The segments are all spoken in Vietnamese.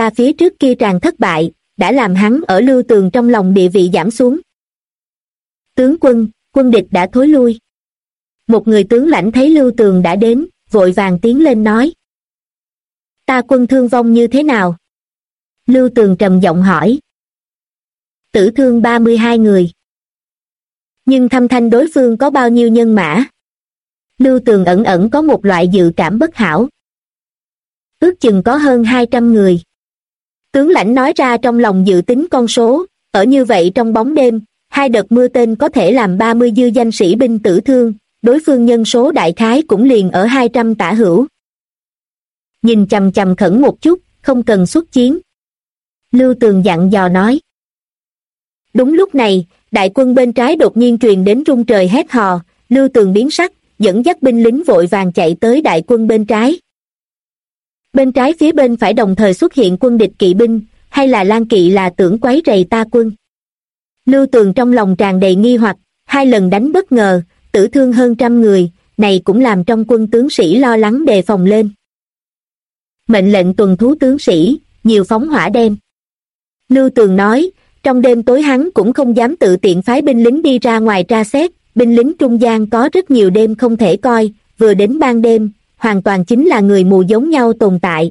ra phía trước kia tràn thất bại, đã làm hắn ở Lưu Tường trong lòng địa vị giảm xuống. Tướng quân, quân địch đã thối lui. Một người tướng lãnh thấy Lưu Tường đã đến, vội vàng tiến lên nói. Ta quân thương vong như thế nào? Lưu Tường trầm giọng hỏi. Tử thương 32 người. Nhưng thâm thanh đối phương có bao nhiêu nhân mã? Lưu Tường ẩn ẩn có một loại dự cảm bất hảo. Ước chừng có hơn 200 người. Tướng lãnh nói ra trong lòng dự tính con số, ở như vậy trong bóng đêm, 2 đợt mưa tên có thể làm 30 dư danh sĩ binh tử thương, đối phương nhân số đại khái cũng liền ở 200 tả hữu. Nhìn chằm chằm khẩn một chút, không cần xuất chiến. Lưu Tường dặn dò nói. Đúng lúc này, đại quân bên trái đột nhiên truyền đến rung trời hét hò, Lưu Tường biến sắc, dẫn dắt binh lính vội vàng chạy tới đại quân bên trái. Bên trái phía bên phải đồng thời xuất hiện quân địch kỵ binh, hay là Lan Kỵ là tưởng quấy rầy ta quân? Lưu Tường trong lòng tràn đầy nghi hoặc, 2 lần đánh bất ngờ, tử thương hơn 100 người, này cũng làm trong quân tướng sĩ lo lắng đề phòng lên. Mệnh lệnh tuần thú tướng sĩ, nhiều phóng hỏa đem. Lưu Tường nói, trong đêm tối hắn cũng không dám tự tiện phái binh lính đi ra ngoài tra xét, binh lính trung gian có rất nhiều đêm không thể coi, vừa đến ban đêm, hoàn toàn chính là người mù giống nhau tồn tại.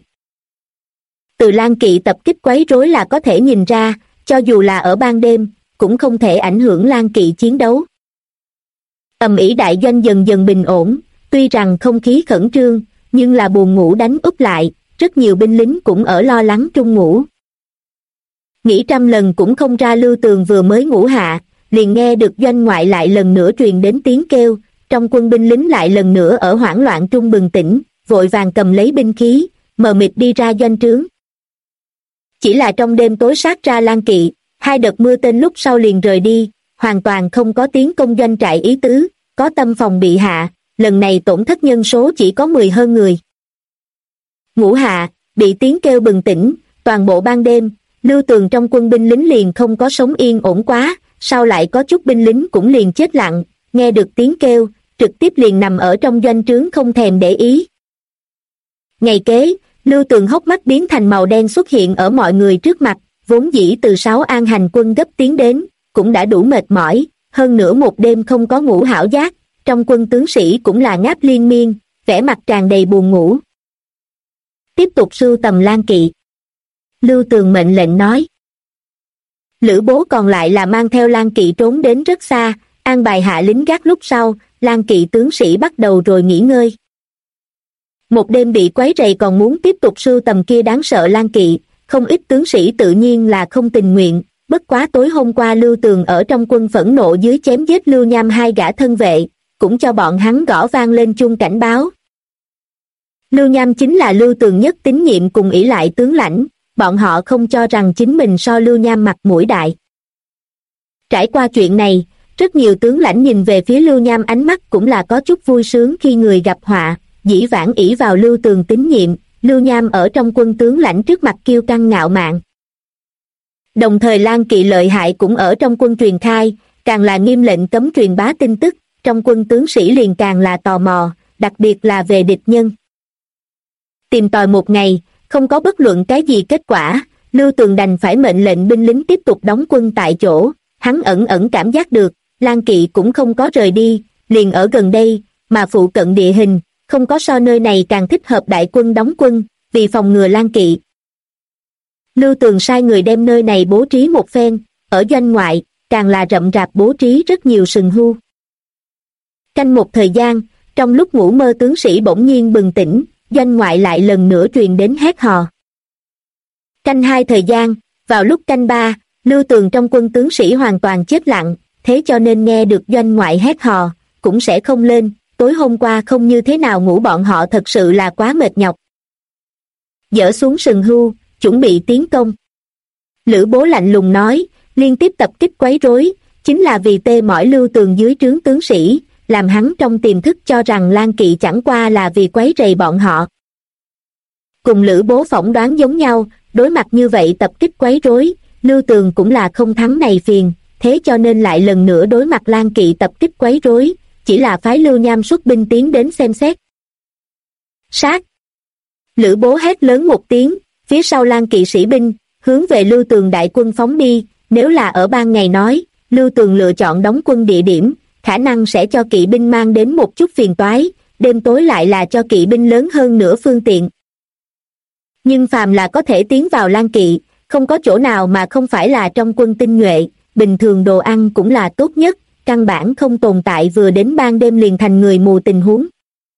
Từ Lan Kỵ tập kích quấy rối là có thể nhìn ra, cho dù là ở ban đêm, cũng không thể ảnh hưởng Lan Kỵ chiến đấu. Ầm ĩ đại doanh dần dần bình ổn, tuy rằng không khí khẩn trương, nhưng là buồn ngủ đánh úp lại, rất nhiều binh lính cũng ở lo lắng trung ngủ. Nghĩ trăm lần cũng không ra, Lưu Tường vừa mới ngủ hạ, liền nghe được doanh ngoại lại lần nữa truyền đến tiếng kêu, trong quân binh lính lại lần nữa ở hoảng loạn trung bừng tỉnh, vội vàng cầm lấy binh khí, mờ mịt đi ra doanh trướng. Chỉ là trong đêm tối sát ra Lan Kỵ, 2 đợt mưa tên lúc sau liền rời đi, hoàn toàn không có tiến công doanh trại ý tứ, có tâm phòng bị hạ, lần này tổn thất nhân số chỉ có 10 hơn người. Ngủ hạ, bị tiếng kêu bừng tỉnh, toàn bộ ban đêm, Lưu Tường trong quân binh lính liền không có sống yên ổn quá, sau lại có chút binh lính cũng liền chết lặng, nghe được tiếng kêu, trực tiếp liền nằm ở trong doanh trướng không thèm để ý. Ngày kế, Lưu Tường hốc mắt biến thành màu đen xuất hiện ở mọi người trước mặt, vốn dĩ từ 6 an hành quân gấp tiến đến, cũng đã đủ mệt mỏi, hơn nữa một đêm không có ngủ hảo giác, trong quân tướng sĩ cũng là ngáp liên miên, vẻ mặt tràn đầy buồn ngủ. Tiếp tục sưu tầm Lan Kỵ. Lưu Tường mệnh lệnh nói. Lữ Bố còn lại là mang theo Lan Kỵ trốn đến rất xa, an bài hạ lính gác lúc sau, Lan Kỵ tướng sĩ bắt đầu rồi nghỉ ngơi. Một đêm bị quấy rầy còn muốn tiếp tục sưu tầm kia đáng sợ Lan Kỵ, không ít tướng sĩ tự nhiên là không tình nguyện, bất quá tối hôm qua Lưu Tường ở trong quân phẫn nộ dưới chém giết Lưu Nham 2 gã thân vệ, cũng cho bọn hắn gõ vang lên chuông cảnh báo. Lưu Nham chính là Lưu Tường nhất tín nhiệm cùng ỷ lại tướng lãnh, bọn họ không cho rằng chính mình so Lưu Nham mặt mũi đại. Trải qua chuyện này, rất nhiều tướng lãnh nhìn về phía Lưu Nham ánh mắt cũng là có chút vui sướng khi người gặp họa, dĩ vãng ỷ vào Lưu Tường tín nhiệm, Lưu Nham ở trong quân tướng lãnh trước mặt kiêu căng ngạo mạn. Đồng thời Lan Kỵ lợi hại cũng ở trong quân truyền khai, càng là nghiêm lệnh cấm truyền bá tin tức, trong quân tướng sĩ liền càng là tò mò, đặc biệt là về địch nhân. Tìm tòi một ngày, không có bất luận cái gì kết quả, Lưu Tường đành phải mệnh lệnh binh lính tiếp tục đóng quân tại chỗ, hắn ẩn ẩn cảm giác được, Lan Kỵ cũng không có rời đi, liền ở gần đây, mà phụ cận địa hình, không có so nơi này càng thích hợp đại quân đóng quân, vì phòng ngừa Lan Kỵ. Lưu Tường sai người đem nơi này bố trí một phen, ở doanh ngoại, càng là rậm rạp bố trí rất nhiều sừng hưu. Canh một thời gian, trong lúc ngủ mơ tướng sĩ bỗng nhiên bừng tỉnh, doanh ngoại lại lần nữa truyền đến hét hò. Canh 2 thời gian, vào lúc canh 3, Lưu Tường trong quân tướng sĩ hoàn toàn chết lặng, thế cho nên nghe được doanh ngoại hét hò, cũng sẽ không lên, tối hôm qua không như thế nào ngủ bọn họ thật sự là quá mệt nhọc. Dỡ xuống sừng hưu, chuẩn bị tiến công. Lữ Bố lạnh lùng nói, liên tiếp tập kích quấy rối, chính là vì tê mỏi Lưu Tường dưới trướng tướng sĩ, làm hắn trong tiềm thức cho rằng Lan Kỵ chẳng qua là vì quấy rầy bọn họ. Cùng Lữ Bố phỏng đoán giống nhau, đối mặt như vậy tập kích quấy rối, Lưu Tường cũng là không thắng này phiền, thế cho nên lại lần nữa đối mặt Lan Kỵ tập kích quấy rối, chỉ là phái Lưu Nham xuất binh tiến đến xem xét. Sát! Lữ Bố hét lớn một tiếng, phía sau Lan kỵ sĩ binh, hướng về Lưu Tường đại quân phóng đi. Nếu là ở ban ngày nói, Lưu Tường lựa chọn đóng quân địa điểm, khả năng sẽ cho kỵ binh mang đến một chút phiền toái, đêm tối lại là cho kỵ binh lớn hơn nữa phương tiện. Nhưng phàm là có thể tiến vào Lan kỵ, không có chỗ nào mà không phải là trong quân tinh nhuệ, bình thường đồ ăn cũng là tốt nhất, căn bản không tồn tại vừa đến ban đêm liền thành người mù tình huống.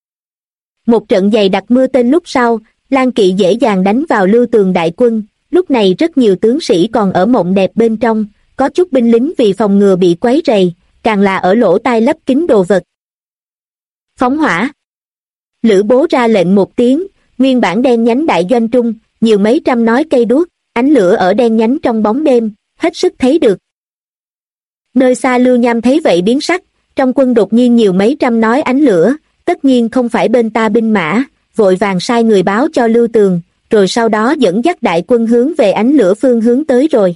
Một trận dày đặc mưa tên lúc sau, Lan kỵ dễ dàng đánh vào Lưu Tường đại quân, lúc này rất nhiều tướng sĩ còn ở mộng đẹp bên trong, có chút binh lính vì phòng ngừa bị quấy rầy, càng là ở lỗ tai lấp kín đồ vật. Phóng hỏa. Lữ Bố ra lệnh một tiếng, nguyên bản đen nhánh đại doanh trung, nhiều mấy trăm nói cây đuốc, ánh lửa ở đen nhánh trong bóng đêm, hết sức thấy được. Nơi xa Lưu Nham thấy vậy biến sắc, trong quân đột nhiên nhiều mấy trăm nói ánh lửa, tất nhiên không phải bên ta binh mã, vội vàng sai người báo cho Lưu Tường, rồi sau đó dẫn dắt đại quân hướng về ánh lửa phương hướng tới rồi.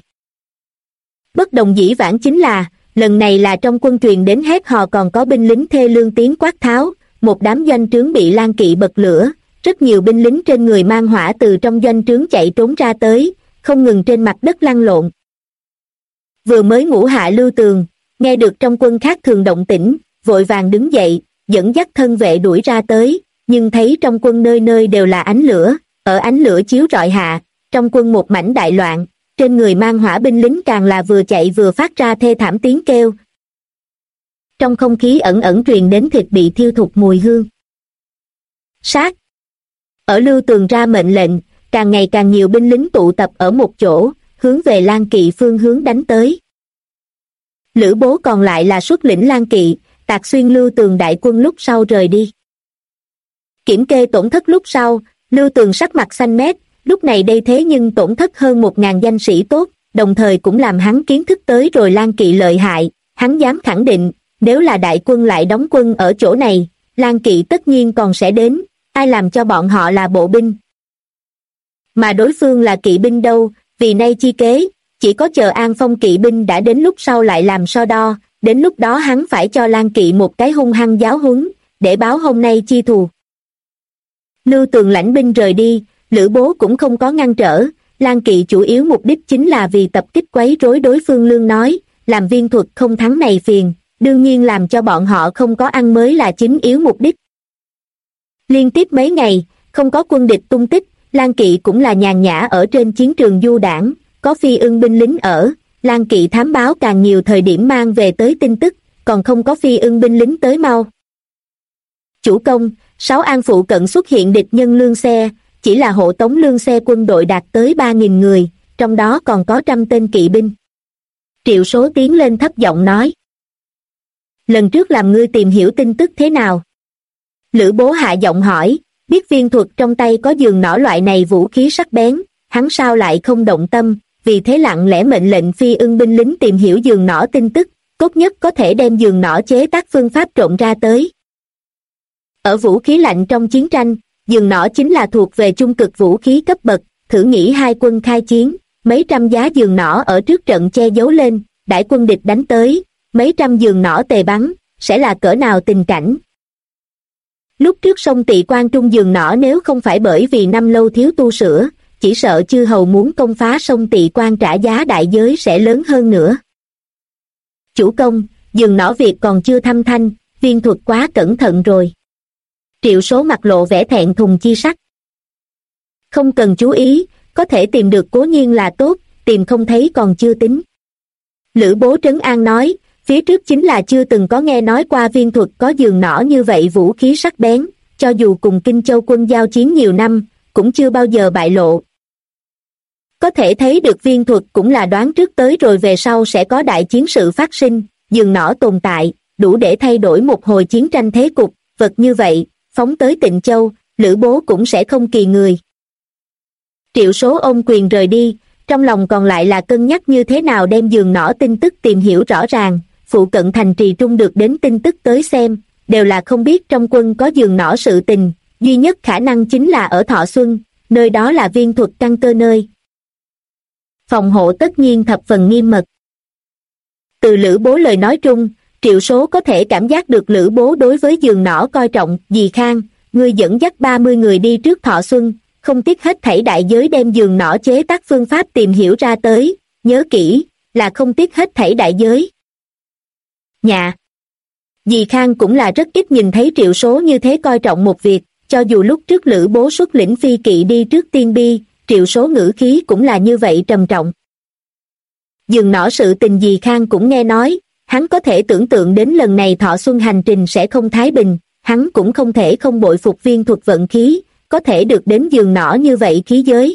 Bất đồng dĩ vãng chính là, lần này là trong quân truyền đến hét hò còn có binh lính thê lương tiếng quát tháo, một đám doanh trướng bị Lan kỵ bật lửa, rất nhiều binh lính trên người mang hỏa từ trong doanh trướng chạy trốn ra tới, không ngừng trên mặt đất lăn lộn. Vừa mới ngủ hạ Lưu Tường, nghe được trong quân khác thường động tĩnh, vội vàng đứng dậy, dẫn dắt thân vệ đuổi ra tới, nhưng thấy trong quân nơi nơi đều là ánh lửa, ở ánh lửa chiếu rọi hạ, trong quân một mảnh đại loạn, trên người mang hỏa binh lính càng là vừa chạy vừa phát ra thê thảm tiếng kêu. Trong không khí ẩn ẩn truyền đến thịt bị thiêu thục mùi hương. Sát. Ở Lưu Tường ra mệnh lệnh, càng ngày càng nhiều binh lính tụ tập ở một chỗ, hướng về Lan kỵ phương hướng đánh tới. Lữ Bố còn lại là xuất lĩnh Lan kỵ, tạc xuyên Lưu Tường đại quân lúc sau rời đi. Kiểm kê tổn thất lúc sau, Lưu Tường sắc mặt xanh mét, lúc này đây thế nhưng tổn thất hơn 1000 danh sĩ tốt, đồng thời cũng làm hắn kiến thức tới rồi Lan kỵ lợi hại, hắn dám khẳng định, nếu là đại quân lại đóng quân ở chỗ này, Lan kỵ tất nhiên còn sẽ đến, ai làm cho bọn họ là bộ binh. Mà đối phương là kỵ binh đâu, vì nay chi kế, chỉ có chờ An Phong kỵ binh đã đến lúc sau lại làm so đo, đến lúc đó hắn phải cho Lan kỵ một cái hung hăng giáo huấn, để báo hôm nay chi thù. Lưu Tường lãnh binh rời đi, Lữ Bố cũng không có ngăn trở, Lan kỵ chủ yếu mục đích chính là vì tập kích quấy rối đối phương lương nói, làm viên thuật không thắng này phiền, đương nhiên làm cho bọn họ không có ăn mới là chính yếu mục đích. Liên tiếp mấy ngày, không có quân địch tung tích, Lan kỵ cũng là nhàn nhã ở trên chiến trường du đảng, có phi ưng binh lính ở, Lan kỵ thám báo càng nhiều thời điểm mang về tới tin tức, còn không có phi ưng binh lính tới mau. Chủ công, 6 An phụ cận xuất hiện địch nhân lương xe, chỉ là hộ tống lương xe quân đội đạt tới 3000 người, trong đó còn có 100 tên kỵ binh. Triệu Số tiến lên thấp giọng nói. Lần trước làm ngươi tìm hiểu tin tức thế nào? Lữ Bố hạ giọng hỏi, biết viên thuật trong tay có giường nỏ loại này vũ khí sắc bén, hắn sao lại không động tâm, vì thế lặng lẽ mệnh lệnh phi ưng binh lính tìm hiểu giường nỏ tin tức, tốt nhất có thể đem giường nỏ chế tác phương pháp trộn ra tới. Ở vũ khí lạnh trong chiến tranh, giường nỏ chính là thuộc về trung cực vũ khí cấp bậc, thử nghĩ hai quân khai chiến, mấy trăm giá giường nỏ ở trước trận che giấu lên, đãi quân địch đánh tới, mấy trăm giường nỏ tề bắn, sẽ là cỡ nào tình cảnh. Lúc trước sông Tị Quan Trung giường nỏ nếu không phải bởi vì năm lâu thiếu tu sửa, chỉ sợ chư hầu muốn công phá sông Tị Quan trả giá đại giới sẽ lớn hơn nữa. Chủ công, giường nỏ việc còn chưa thâm thanh, viên thuật quá cẩn thận rồi. Triệu Số mặt lộ vẻ thẹn thùng chi sắc. Không cần chú ý, có thể tìm được cố nhiên là tốt, tìm không thấy còn chưa tính. Lữ Bố trấn an nói, phía trước chính là chưa từng có nghe nói qua viên thuật có giường nỏ như vậy vũ khí sắc bén, cho dù cùng Kinh Châu quân giao chiến nhiều năm, cũng chưa bao giờ bại lộ. Có thể thấy được viên thuật cũng là đoán trước tới rồi về sau sẽ có đại chiến sự phát sinh, giường nỏ tồn tại, đủ để thay đổi một hồi chiến tranh thế cục, vật như vậy, phóng tới Tịnh Châu, Lữ Bố cũng sẽ không kỳ người. Triệu Số ôm quyền rời đi, trong lòng còn lại là cân nhắc như thế nào đem giường nỏ tin tức tìm hiểu rõ ràng, phụ cận thành trì trung được đến tin tức tới xem, đều là không biết trong quân có giường nỏ sự tình, duy nhất khả năng chính là ở Thọ Xuân, nơi đó là viên thuật căn cơ nơi. Phòng hộ tất nhiên thập phần nghiêm mật. Từ Lữ Bố lời nói trung, Triệu Số có thể cảm giác được Lữ Bố đối với giường nỏ coi trọng. Dì Khang, ngươi dẫn dắt 30 người đi trước Thọ Xuân, không tiếc hết thảy đại giới đem giường nỏ chế tác phương pháp tìm hiểu ra tới, nhớ kỹ, là không tiếc hết thảy đại giới. Nhà Dì Khang cũng là rất ít nhìn thấy Triệu Số như thế coi trọng một việc, cho dù lúc trước Lữ Bố xuất lĩnh phi kỵ đi trước Tiên Bi, Triệu Số ngữ khí cũng là như vậy trầm trọng. Giường nỏ sự tình dì Khang cũng nghe nói, hắn có thể tưởng tượng đến lần này Thọ Xuân hành trình sẽ không thái bình, hắn cũng không thể không bội phục Viên Thuật vận khí, có thể được đến giường nỏ như vậy khí giới.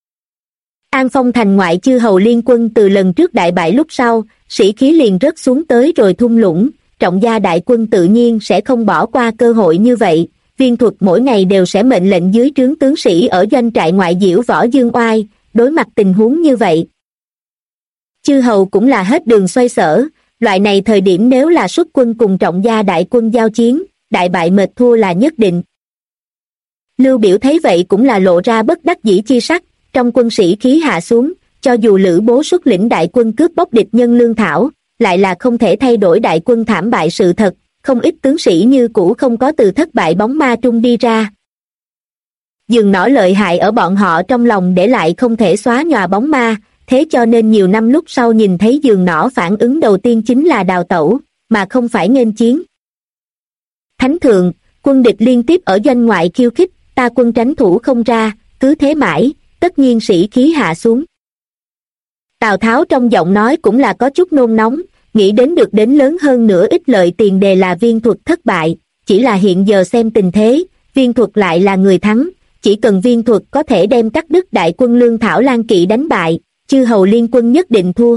An Phong thành ngoại chư hầu liên quân từ lần trước đại bại lúc sau, sĩ khí liền rớt xuống tới rồi thung lũng, Trọng Gia đại quân tự nhiên sẽ không bỏ qua cơ hội như vậy, Viên Thuật mỗi ngày đều sẽ mệnh lệnh dưới trướng tướng sĩ ở doanh trại ngoại diễu võ dương oai, đối mặt tình huống như vậy. Chư hầu cũng là hết đường xoay sở, loại này thời điểm nếu là xuất quân cùng Trọng Gia đại quân giao chiến, đại bại mệt thua là nhất định. Lưu Biểu thấy vậy cũng là lộ ra bất đắc dĩ chi sắc, trong quân sĩ khí hạ xuống, cho dù Lữ Bố xuất lĩnh đại quân cướp bóc địch nhân lương thảo, lại là không thể thay đổi đại quân thảm bại sự thật, không ít tướng sĩ như cũ không có từ thất bại bóng ma trung đi ra. Giường nỏ lợi hại ở bọn họ trong lòng để lại không thể xóa nhòa bóng ma, thế cho nên nhiều năm lúc sau nhìn thấy giường nỏ phản ứng đầu tiên chính là đào tẩu, mà không phải nghênh chiến. Thánh thượng, quân địch liên tiếp ở doanh ngoại khiêu khích, ta quân tránh thủ không ra, cứ thế mãi, tất nhiên sĩ khí hạ xuống. Tào Tháo trong giọng nói cũng là có chút nôn nóng, nghĩ đến được đến lớn hơn nữa ít lợi tiền đề là Viên Thuật thất bại, chỉ là hiện giờ xem tình thế, Viên Thuật lại là người thắng, chỉ cần Viên Thuật có thể đem cắt đứt đại quân lương thảo Lan Kỵ đánh bại, chư hầu liên quân nhất định thua.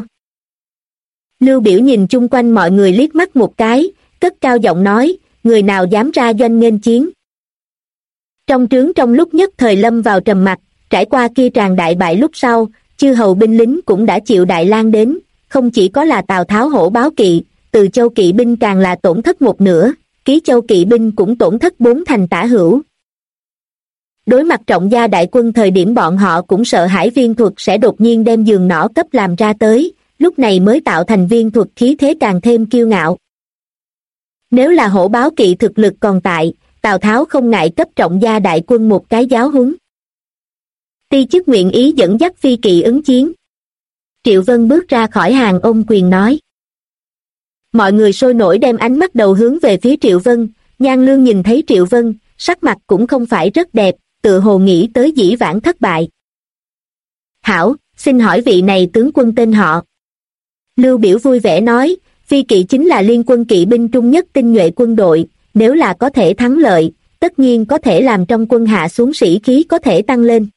Lưu Biểu nhìn chung quanh mọi người liếc mắt một cái, cất cao giọng nói, người nào dám ra doanh nghênh chiến. Trong trướng trong lúc nhất thời lâm vào trầm mặc, trải qua kia tràn đại bại lúc sau, chư hầu binh lính cũng đã chịu đại lang đến, không chỉ có là Tào Tháo hổ báo kỵ, Từ Châu kỵ binh càng là tổn thất một nửa, Ký Châu kỵ binh cũng tổn thất 4 thành tả hữu. Đối mặt Trọng Gia đại quân thời điểm bọn họ cũng sợ hãi Viên Thuật sẽ đột nhiên đem giường nỏ cấp làm ra tới, lúc này mới tạo thành Viên Thuật khí thế càng thêm kiêu ngạo. Nếu là hổ báo kỵ thực lực còn tại, Tào Tháo không ngại cấp Trọng Gia đại quân một cái giáo huấn. Ti chức nguyện ý dẫn dắt phi kỵ ứng chiến. Triệu Vân bước ra khỏi hàng ôm quyền nói. Mọi người sôi nổi đem ánh mắt đầu hướng về phía Triệu Vân, Nhan Lương nhìn thấy Triệu Vân, sắc mặt cũng không phải rất đẹp, tự hồ nghĩ tới dĩ vãng thất bại. Hảo, xin hỏi vị này tướng quân tên họ. Lưu Biểu vui vẻ nói, phi kỵ chính là liên quân kỵ binh trung nhất tinh nhuệ quân đội, nếu là có thể thắng lợi, tất nhiên có thể làm trong quân hạ xuống sĩ khí có thể tăng lên.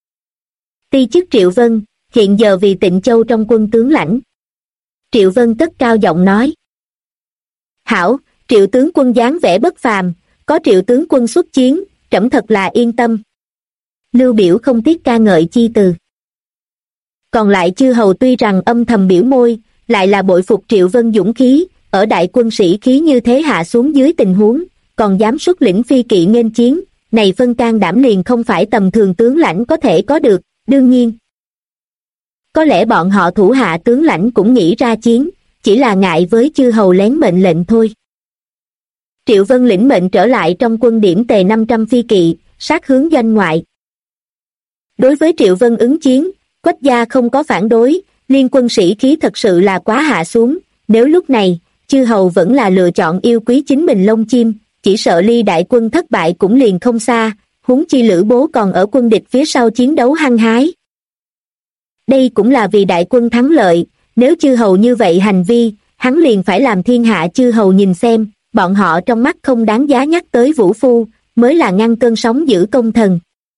Ti chức Triệu Vân, hiện giờ vì Tịnh Châu trong quân tướng lãnh. Triệu Vân cất cao giọng nói. Hảo, Triệu tướng quân dáng vẻ bất phàm, có Triệu tướng quân xuất chiến, trẫm thật là yên tâm. Lưu Biểu không tiếc ca ngợi chi từ. Còn lại chư hầu tuy rằng âm thầm biểu môi, lại là bội phục Triệu Vân dũng khí, ở đại quân sĩ khí như thế hạ xuống dưới tình huống, còn dám xuất lĩnh phi kỵ nghênh chiến, này phân can đảm liền không phải tầm thường tướng lãnh có thể có được, đương nhiên. Có lẽ bọn họ thủ hạ tướng lãnh cũng nghĩ ra chiến, chỉ là ngại với chư hầu lén mệnh lệnh thôi. Triệu Vân lĩnh mệnh trở lại trong quân điểm tề 500 phi kỵ, sát hướng doanh ngoại. Đối với Triệu Vân ứng chiến, Quách gia không có phản đối, liên quân sĩ khí thật sự là quá hạ xuống, nếu lúc này, chư hầu vẫn là lựa chọn yêu quý chính mình lông chim, chỉ sợ ly đại quân thất bại cũng liền không xa, huống chi Lữ Bố còn ở quân địch phía sau chiến đấu hăng hái. Đây cũng là vì đại quân thắng lợi, nếu chư hầu như vậy hành vi, hắn liền phải làm thiên hạ chư hầu nhìn xem, bọn họ trong mắt không đáng giá nhắc tới vũ phu, mới là ngăn cơn sóng giữ công thần.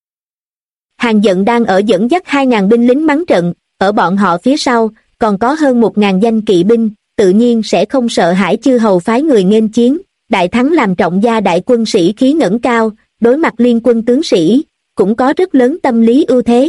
Hàn Dận đang ở dẫn dắt 2.000 binh lính mắng trận, ở bọn họ phía sau, còn có hơn 1.000 danh kỵ binh, tự nhiên sẽ không sợ hãi chư hầu phái người nghênh chiến, đại thắng làm Trọng Gia đại quân sĩ khí ngẩng cao, đối mặt liên quân tướng sĩ, cũng có rất lớn tâm lý ưu thế.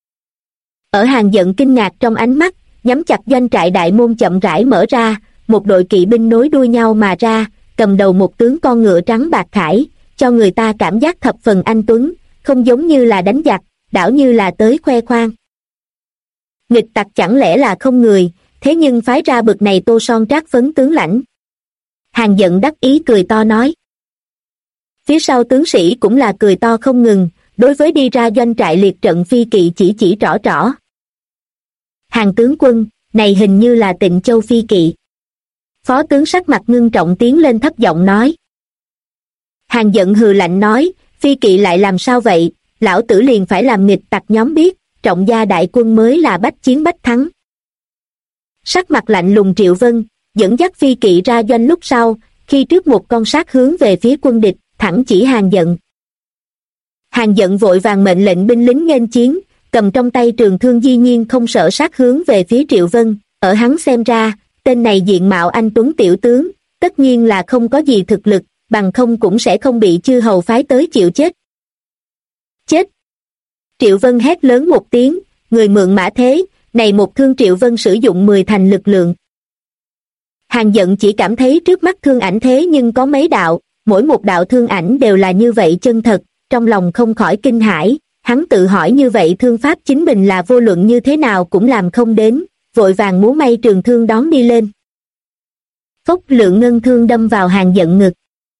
Ở Hàn Dận kinh ngạc trong ánh mắt, nhắm chặt doanh trại đại môn chậm rãi mở ra, một đội kỵ binh nối đuôi nhau mà ra, cầm đầu một tướng con ngựa trắng bạc khải, cho người ta cảm giác thập phần anh tuấn, không giống như là đánh giặc, đảo như là tới khoe khoang. Nghịch tặc chẳng lẽ là không người, thế nhưng phái ra bực này tô son trác phấn tướng lãnh. Hàn Dận đắc ý cười to nói. Phía sau tướng sĩ cũng là cười to không ngừng, đối với đi ra doanh trại liệt trận phi kỵ chỉ trỏ trỏ. Hàng tướng quân, này hình như là Tịnh Châu phi kỵ. Phó tướng sắc mặt ngưng trọng tiến lên thấp giọng nói. Hàng giận hừ lạnh nói, phi kỵ lại làm sao vậy, lão tử liền phải làm nghịch tặc nhóm biết, Trọng gia đại quân mới là bách chiến bách thắng. Sắc mặt lạnh lùng Triệu Vân, dẫn dắt phi kỵ ra doanh lúc sau, khi trước một con sát hướng về phía quân địch, thẳng chỉ Hàng giận. Hàng giận vội vàng mệnh lệnh binh lính nghênh chiến, cầm trong tay trường thương dĩ nhiên không sợ sát hướng về phía Triệu Vân, ở hắn xem ra, tên này diện mạo anh tuấn tiểu tướng, tất nhiên là không có gì thực lực, bằng không cũng sẽ không bị chư hầu phái tới chịu chết. Chết! Triệu Vân hét lớn một tiếng, người mượn mã thế, này một thương Triệu Vân sử dụng 10 thành lực lượng. Hàng giận chỉ cảm thấy trước mắt thương ảnh thế nhưng có mấy đạo, mỗi một đạo thương ảnh đều là như vậy chân thật, trong lòng không khỏi kinh hãi, hắn tự hỏi như vậy thương pháp chính mình là vô luận như thế nào cũng làm không đến, vội vàng múa may trường thương đón đi lên. Phốc lượng ngân thương đâm vào Hàng giận ngực.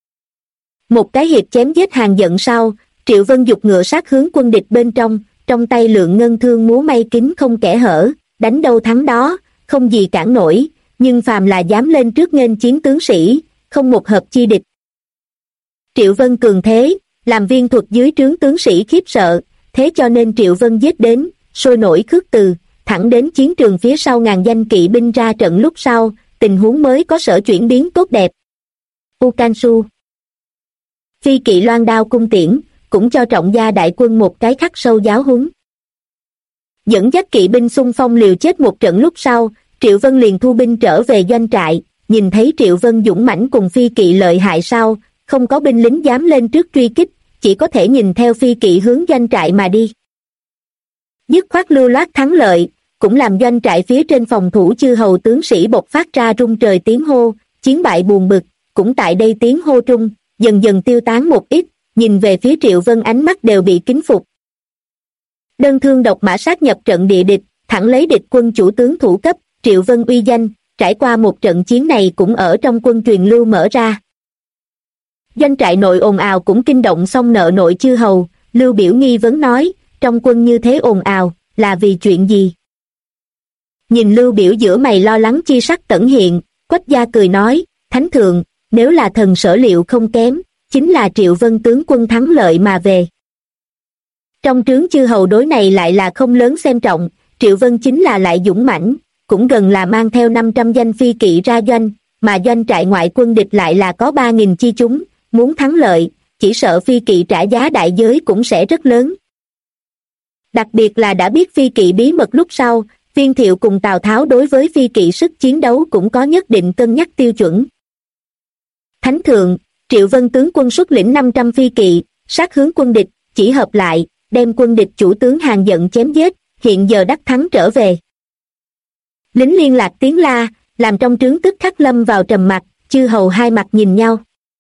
Một cái hiệp chém giết Hàng giận sau, Triệu Vân giục ngựa sát hướng quân địch bên trong tay lượng ngân thương múa may kín không kẽ hở, đánh đâu thắng đó, không gì cản nổi, nhưng phàm là dám lên trước nghênh chiến tướng sĩ, không một hợp chi địch. Triệu Vân cường thế, làm viên thuật dưới trướng tướng sĩ khiếp sợ, thế cho nên Triệu Vân giết đến, sôi nổi khước từ, thẳng đến chiến trường phía sau ngàn danh kỵ binh ra trận lúc sau, tình huống mới có sở chuyển biến tốt đẹp. Ukansu phi kỵ loan đao cung tiễn, cũng cho Trọng gia đại quân một cái khắc sâu giáo huấn. Dẫn dắt kỵ binh xung phong liều chết một trận lúc sau, Triệu Vân liền thu binh trở về doanh trại, nhìn thấy Triệu Vân dũng mãnh cùng phi kỵ lợi hại sau, không có binh lính dám lên trước truy kích, chỉ có thể nhìn theo phi kỵ hướng doanh trại mà đi. Dứt khoát lưu loát thắng lợi, cũng làm doanh trại phía trên phòng thủ chư hầu tướng sĩ bộc phát ra rung trời tiếng hô, chiến bại buồn bực, cũng tại đây tiếng hô trung, dần dần tiêu tán một ít, nhìn về phía Triệu Vân ánh mắt đều bị kính phục. Đơn thương độc mã sát nhập trận địa địch, thẳng lấy địch quân chủ tướng thủ cấp, Triệu Vân uy danh, trải qua một trận chiến này cũng ở trong quân truyền lưu mở ra. Doanh trại nội ồn ào cũng kinh động xong nợ nội chư hầu, Lưu Biểu nghi vấn nói, trong quân như thế ồn ào, là vì chuyện gì? Nhìn Lưu Biểu giữa mày lo lắng chi sắc tẩn hiện, Quách gia cười nói, Thánh thượng, nếu là thần sở liệu không kém, chính là Triệu Vân tướng quân thắng lợi mà về. Trong trướng chư hầu đối này lại là không lớn xem trọng, Triệu Vân chính là lại dũng mãnh, cũng gần là mang theo 500 danh phi kỵ ra doanh, mà doanh trại ngoại quân địch lại là có 3.000 chi chúng, muốn thắng lợi, chỉ sợ phi kỵ trả giá đại giới cũng sẽ rất lớn. Đặc biệt là đã biết phi kỵ bí mật lúc sau, Viên Thiệu cùng Tào Tháo đối với phi kỵ sức chiến đấu cũng có nhất định cân nhắc tiêu chuẩn. Thánh thượng, Triệu Vân tướng quân xuất lĩnh 500 phi kỵ, sát hướng quân địch, chỉ hợp lại, đem quân địch chủ tướng Hàng giận chém giết, hiện giờ đắc thắng trở về. Lính liên lạc tiếng la, làm trong trướng tức khắc lâm vào trầm mặc, chư hầu hai mặt nhìn nhau.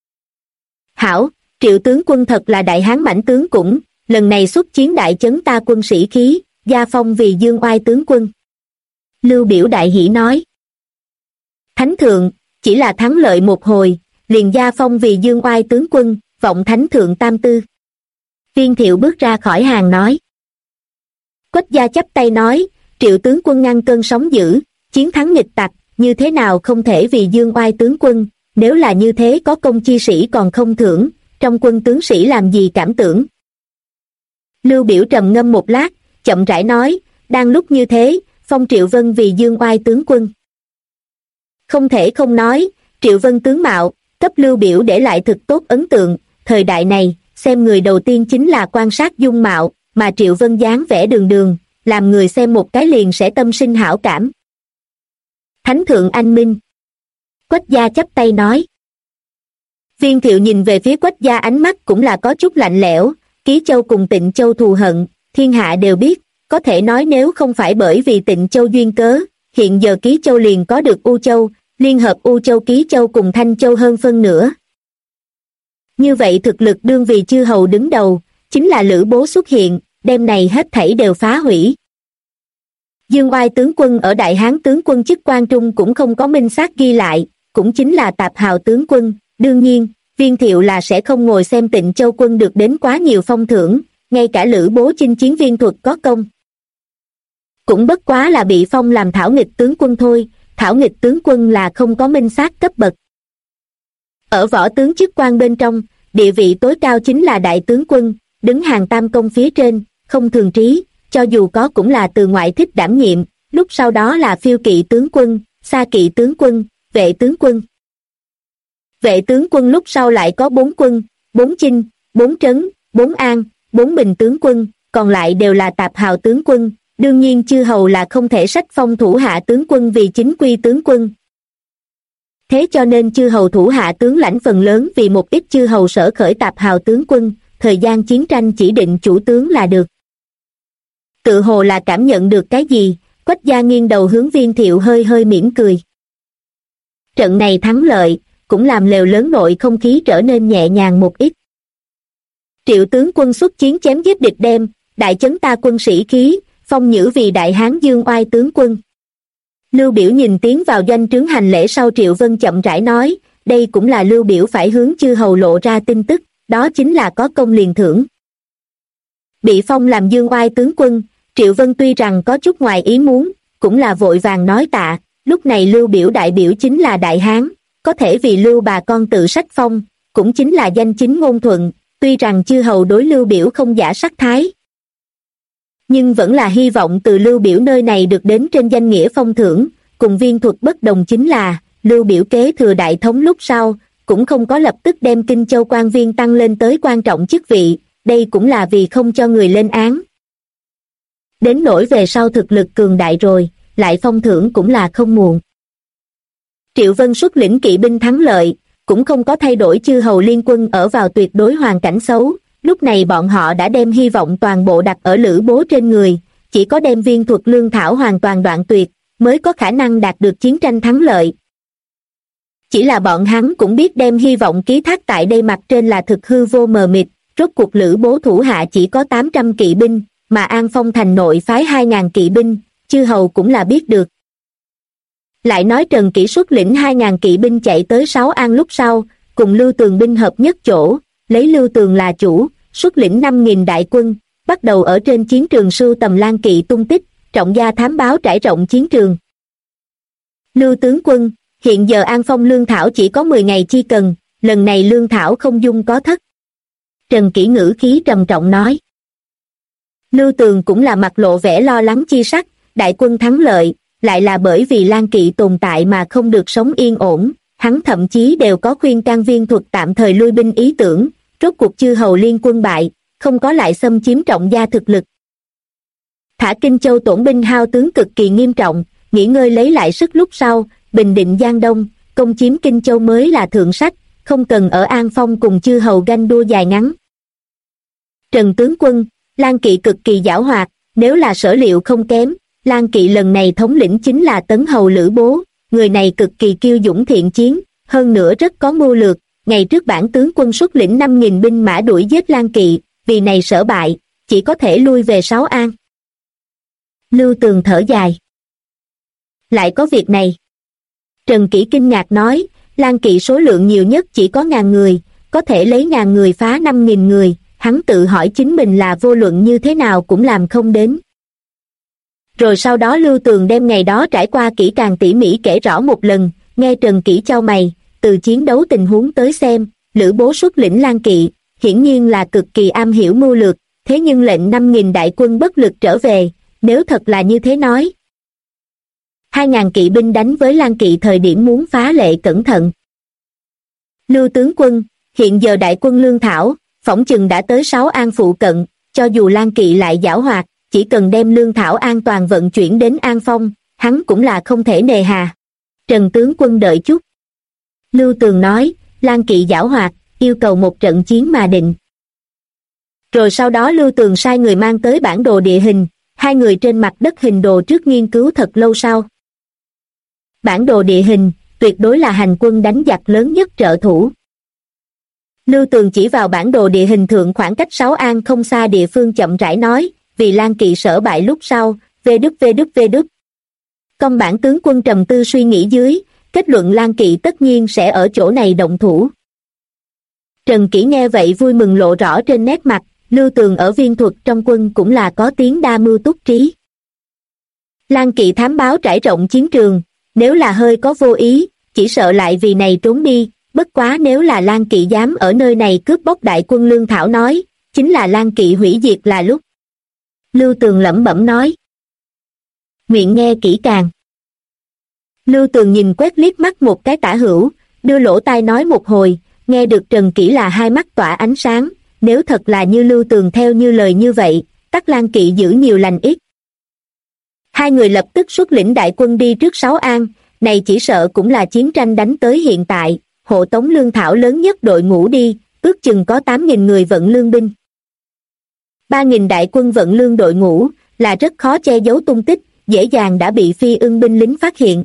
Hảo, Triệu tướng quân thật là đại hán mãnh tướng cũng, lần này xuất chiến đại chấn ta quân sĩ khí, gia phong vì dương oai tướng quân. Lưu Biểu đại hỉ nói. Thánh thượng, chỉ là thắng lợi một hồi, liền gia phong vì dương oai tướng quân, vọng thánh thượng tam tư. Viên Thiệu bước ra khỏi hàng nói. Quách gia chắp tay nói, Triệu tướng quân ngăn cơn sóng dữ, chiến thắng nghịch tặc, như thế nào không thể vì dương oai tướng quân, nếu là như thế có công chi sĩ còn không thưởng, trong quân tướng sĩ làm gì cảm tưởng. Lưu Biểu trầm ngâm một lát, chậm rãi nói, đang lúc như thế, phong Triệu Vân vì dương oai tướng quân. Không thể không nói, Triệu Vân tướng mạo, cấp Lưu Biểu để lại thực tốt ấn tượng, thời đại này, xem người đầu tiên chính là quan sát dung mạo, mà Triệu Vân dáng vẻ đường đường, làm người xem một cái liền sẽ tâm sinh hảo cảm. Thánh thượng anh minh. Quách gia chắp tay nói. Viên Thiệu nhìn về phía Quách gia ánh mắt cũng là có chút lạnh lẽo, Ký Châu cùng Tịnh Châu thù hận, thiên hạ đều biết, có thể nói nếu không phải bởi vì Tịnh Châu duyên cớ, hiện giờ Ký Châu liền có được U Châu, liên hợp U Châu Ký Châu cùng Thanh Châu hơn phân nửa. Như vậy thực lực đương vì chư hầu đứng đầu, chính là Lữ Bố xuất hiện, đêm này hết thảy đều phá hủy. Dương oai tướng quân ở Đại Hán tướng quân chức quan trung cũng không có minh xác ghi lại, cũng chính là tạp hào tướng quân, đương nhiên, Viên Thiệu là sẽ không ngồi xem Tịnh Châu quân được đến quá nhiều phong thưởng, ngay cả Lữ Bố chinh chiến viên thuật có công cũng bất quá là bị phong làm thảo nghịch tướng quân thôi. Thảo nghịch tướng quân là không có minh xác cấp bậc. Ở võ tướng chức quan bên trong, địa vị tối cao chính là đại tướng quân, đứng hàng tam công phía trên, không thường trí, cho dù có cũng là từ ngoại thích đảm nhiệm, lúc sau đó là phiêu kỵ tướng quân, xa kỵ tướng quân, vệ tướng quân. Vệ tướng quân lúc sau lại có 4 quân, 4 chinh, 4 trấn, 4 an, 4 bình tướng quân, còn lại đều là tạp hào tướng quân. Đương nhiên chư hầu là không thể sách phong thủ hạ tướng quân vì chính quy tướng quân. Thế cho nên chư hầu thủ hạ tướng lãnh phần lớn vì một ít chư hầu sở khởi tạp hào tướng quân, thời gian chiến tranh chỉ định chủ tướng là được. Tự hồ là cảm nhận được cái gì, Quách gia nghiêng đầu hướng Viên Thiệu hơi hơi mỉm cười. Trận này thắng lợi, cũng làm lều lớn nội không khí trở nên nhẹ nhàng một ít. Triệu tướng quân xuất chiến chém giết địch đem, đại chấn ta quân sĩ khí, phong nhữ vì đại hán dương oai tướng quân. Lưu Biểu nhìn tiến vào doanh trướng hành lễ sau Triệu Vân chậm rãi nói, đây cũng là Lưu Biểu phải hướng chư hầu lộ ra tin tức, đó chính là có công liền thưởng. Bị phong làm dương oai tướng quân, Triệu Vân tuy rằng có chút ngoài ý muốn, cũng là vội vàng nói tạ, lúc này Lưu Biểu đại biểu chính là đại hán, có thể vì Lưu bà con tự sách phong, cũng chính là danh chính ngôn thuận, tuy rằng chư hầu đối Lưu Biểu không giả sắc thái, nhưng vẫn là hy vọng từ Lưu Biểu nơi này được đến trên danh nghĩa phong thưởng. Cùng Viên thuật bất đồng chính là, Lưu Biểu kế thừa đại thống lúc sau, cũng không có lập tức đem Kinh Châu quan viên tăng lên tới quan trọng chức vị, đây cũng là vì không cho người lên án. Đến nỗi về sau thực lực cường đại rồi, lại phong thưởng cũng là không muộn. Triệu Vân xuất lĩnh kỵ binh thắng lợi, cũng không có thay đổi chư hầu liên quân ở vào tuyệt đối hoàn cảnh xấu. Lúc này bọn họ đã đem hy vọng toàn bộ đặt ở Lữ Bố trên người, chỉ có đem Viên thuật lương thảo hoàn toàn đoạn tuyệt, mới có khả năng đạt được chiến tranh thắng lợi. Chỉ là bọn hắn cũng biết đem hy vọng ký thác tại đây mặt trên là thực hư vô mờ mịt, rốt cuộc Lữ Bố thủ hạ chỉ có 800 kỵ binh, mà An Phong thành nội phái 2.000 kỵ binh, chư hầu cũng là biết được. Lại nói Trần Kỷ xuất lĩnh 2.000 kỵ binh chạy tới Sáu An lúc sau, cùng Lưu Tường binh hợp nhất chỗ, lấy Lưu Tường là chủ, xuất lĩnh 5.000 đại quân, bắt đầu ở trên chiến trường sưu tầm Lan kỵ tung tích, trọng gia thám báo trải rộng chiến trường. Lưu tướng quân, hiện giờ An Phong lương thảo chỉ có 10 ngày chi cần, lần này lương thảo không dung có thất. Trần Kỷ ngữ khí trầm trọng nói. Lưu Tường cũng là mặt lộ vẻ lo lắng chi sắc, đại quân thắng lợi, lại là bởi vì Lan kỵ tồn tại mà không được sống yên ổn, hắn thậm chí đều có khuyên can Viên thuật tạm thời lui binh ý tưởng, rốt cuộc chư hầu liên quân bại, không có lại xâm chiếm trọng gia thực lực. Thả Kinh Châu tổn binh hao tướng cực kỳ nghiêm trọng, nghỉ ngơi lấy lại sức lúc sau, bình định Giang Đông, công chiếm Kinh Châu mới là thượng sách, không cần ở An Phong cùng chư hầu ganh đua dài ngắn. Trần tướng quân, Lan kỵ cực kỳ giảo hoạt, nếu là sở liệu không kém, Lan kỵ lần này thống lĩnh chính là Tấn hầu Lữ Bố, người này cực kỳ kiêu dũng thiện chiến, hơn nữa rất có mưu lược. Ngày trước bản tướng quân xuất lĩnh 5.000 binh mã đuổi giết Lan kỵ, vì này sở bại, chỉ có thể lui về Sáu An. Lưu Tường thở dài. Lại có việc này. Trần Kỷ kinh ngạc nói, Lan kỵ số lượng nhiều nhất chỉ có 1.000 người, có thể lấy 1.000 người phá 5.000 người, hắn tự hỏi chính mình là vô luận như thế nào cũng làm không đến. Rồi sau đó Lưu Tường đem ngày đó trải qua kỹ càng tỉ mỉ kể rõ một lần, nghe Trần Kỷ chau mày, từ chiến đấu tình huống tới xem, Lữ Bố xuất lĩnh Lan kỵ, hiển nhiên là cực kỳ am hiểu mưu lược, thế nhưng lệnh 5.000 đại quân bất lực trở về, nếu thật là như thế nói. 2.000 kỵ binh đánh với Lan kỵ thời điểm muốn phá lệ cẩn thận. Lưu tướng quân, hiện giờ đại quân lương thảo, phỏng chừng đã tới 6 An phụ cận, cho dù Lan kỵ lại giảo hoạt, chỉ cần đem lương thảo an toàn vận chuyển đến An Phong, hắn cũng là không thể nề hà. Trần tướng quân đợi chút. Lưu Tường nói, Lan kỵ giảo hoạt, yêu cầu một trận chiến mà định. Rồi sau đó Lưu Tường sai người mang tới bản đồ địa hình, hai người trên mặt đất hình đồ trước nghiên cứu thật lâu sau. Bản đồ địa hình, tuyệt đối là hành quân đánh giặc lớn nhất trợ thủ. Lưu Tường chỉ vào bản đồ địa hình thượng khoảng cách 6 An không xa địa phương chậm rãi nói, vì Lan kỵ sở bại lúc sau, vđvđvđ. Công bản tướng quân trầm tư suy nghĩ dưới, kết luận Lan kỵ tất nhiên sẽ ở chỗ này động thủ. Trần Kỷ nghe vậy vui mừng lộ rõ trên nét mặt, Lưu Tường ở viên thuật trong quân cũng là có tiếng đa mưu túc trí. Lang Kỵ thám báo trải rộng chiến trường, nếu là hơi có vô ý, chỉ sợ lại vì này trốn đi, bất quá nếu là Lang Kỵ dám ở nơi này cướp bóc đại quân Lương Thảo nói, chính là Lang Kỵ hủy diệt là lúc. Lưu Tường lẩm bẩm nói. Nguyện nghe kỹ càng. Lưu Tường nhìn quét liếc mắt một cái tả hữu, đưa lỗ tai nói một hồi, nghe được Trần Kỷ là hai mắt tỏa ánh sáng, nếu thật là như Lưu Tường theo như lời như vậy, tắc Lang Kỵ giữ nhiều lành ít. Hai người lập tức xuất lĩnh đại quân đi trước Sáu An, này chỉ sợ cũng là chiến tranh đánh tới hiện tại, hộ tống lương thảo lớn nhất đội ngũ đi, ước chừng có 8.000 người vận lương binh. 3.000 đại quân vận lương đội ngũ là rất khó che giấu tung tích, dễ dàng đã bị Phi Ưng binh lính phát hiện.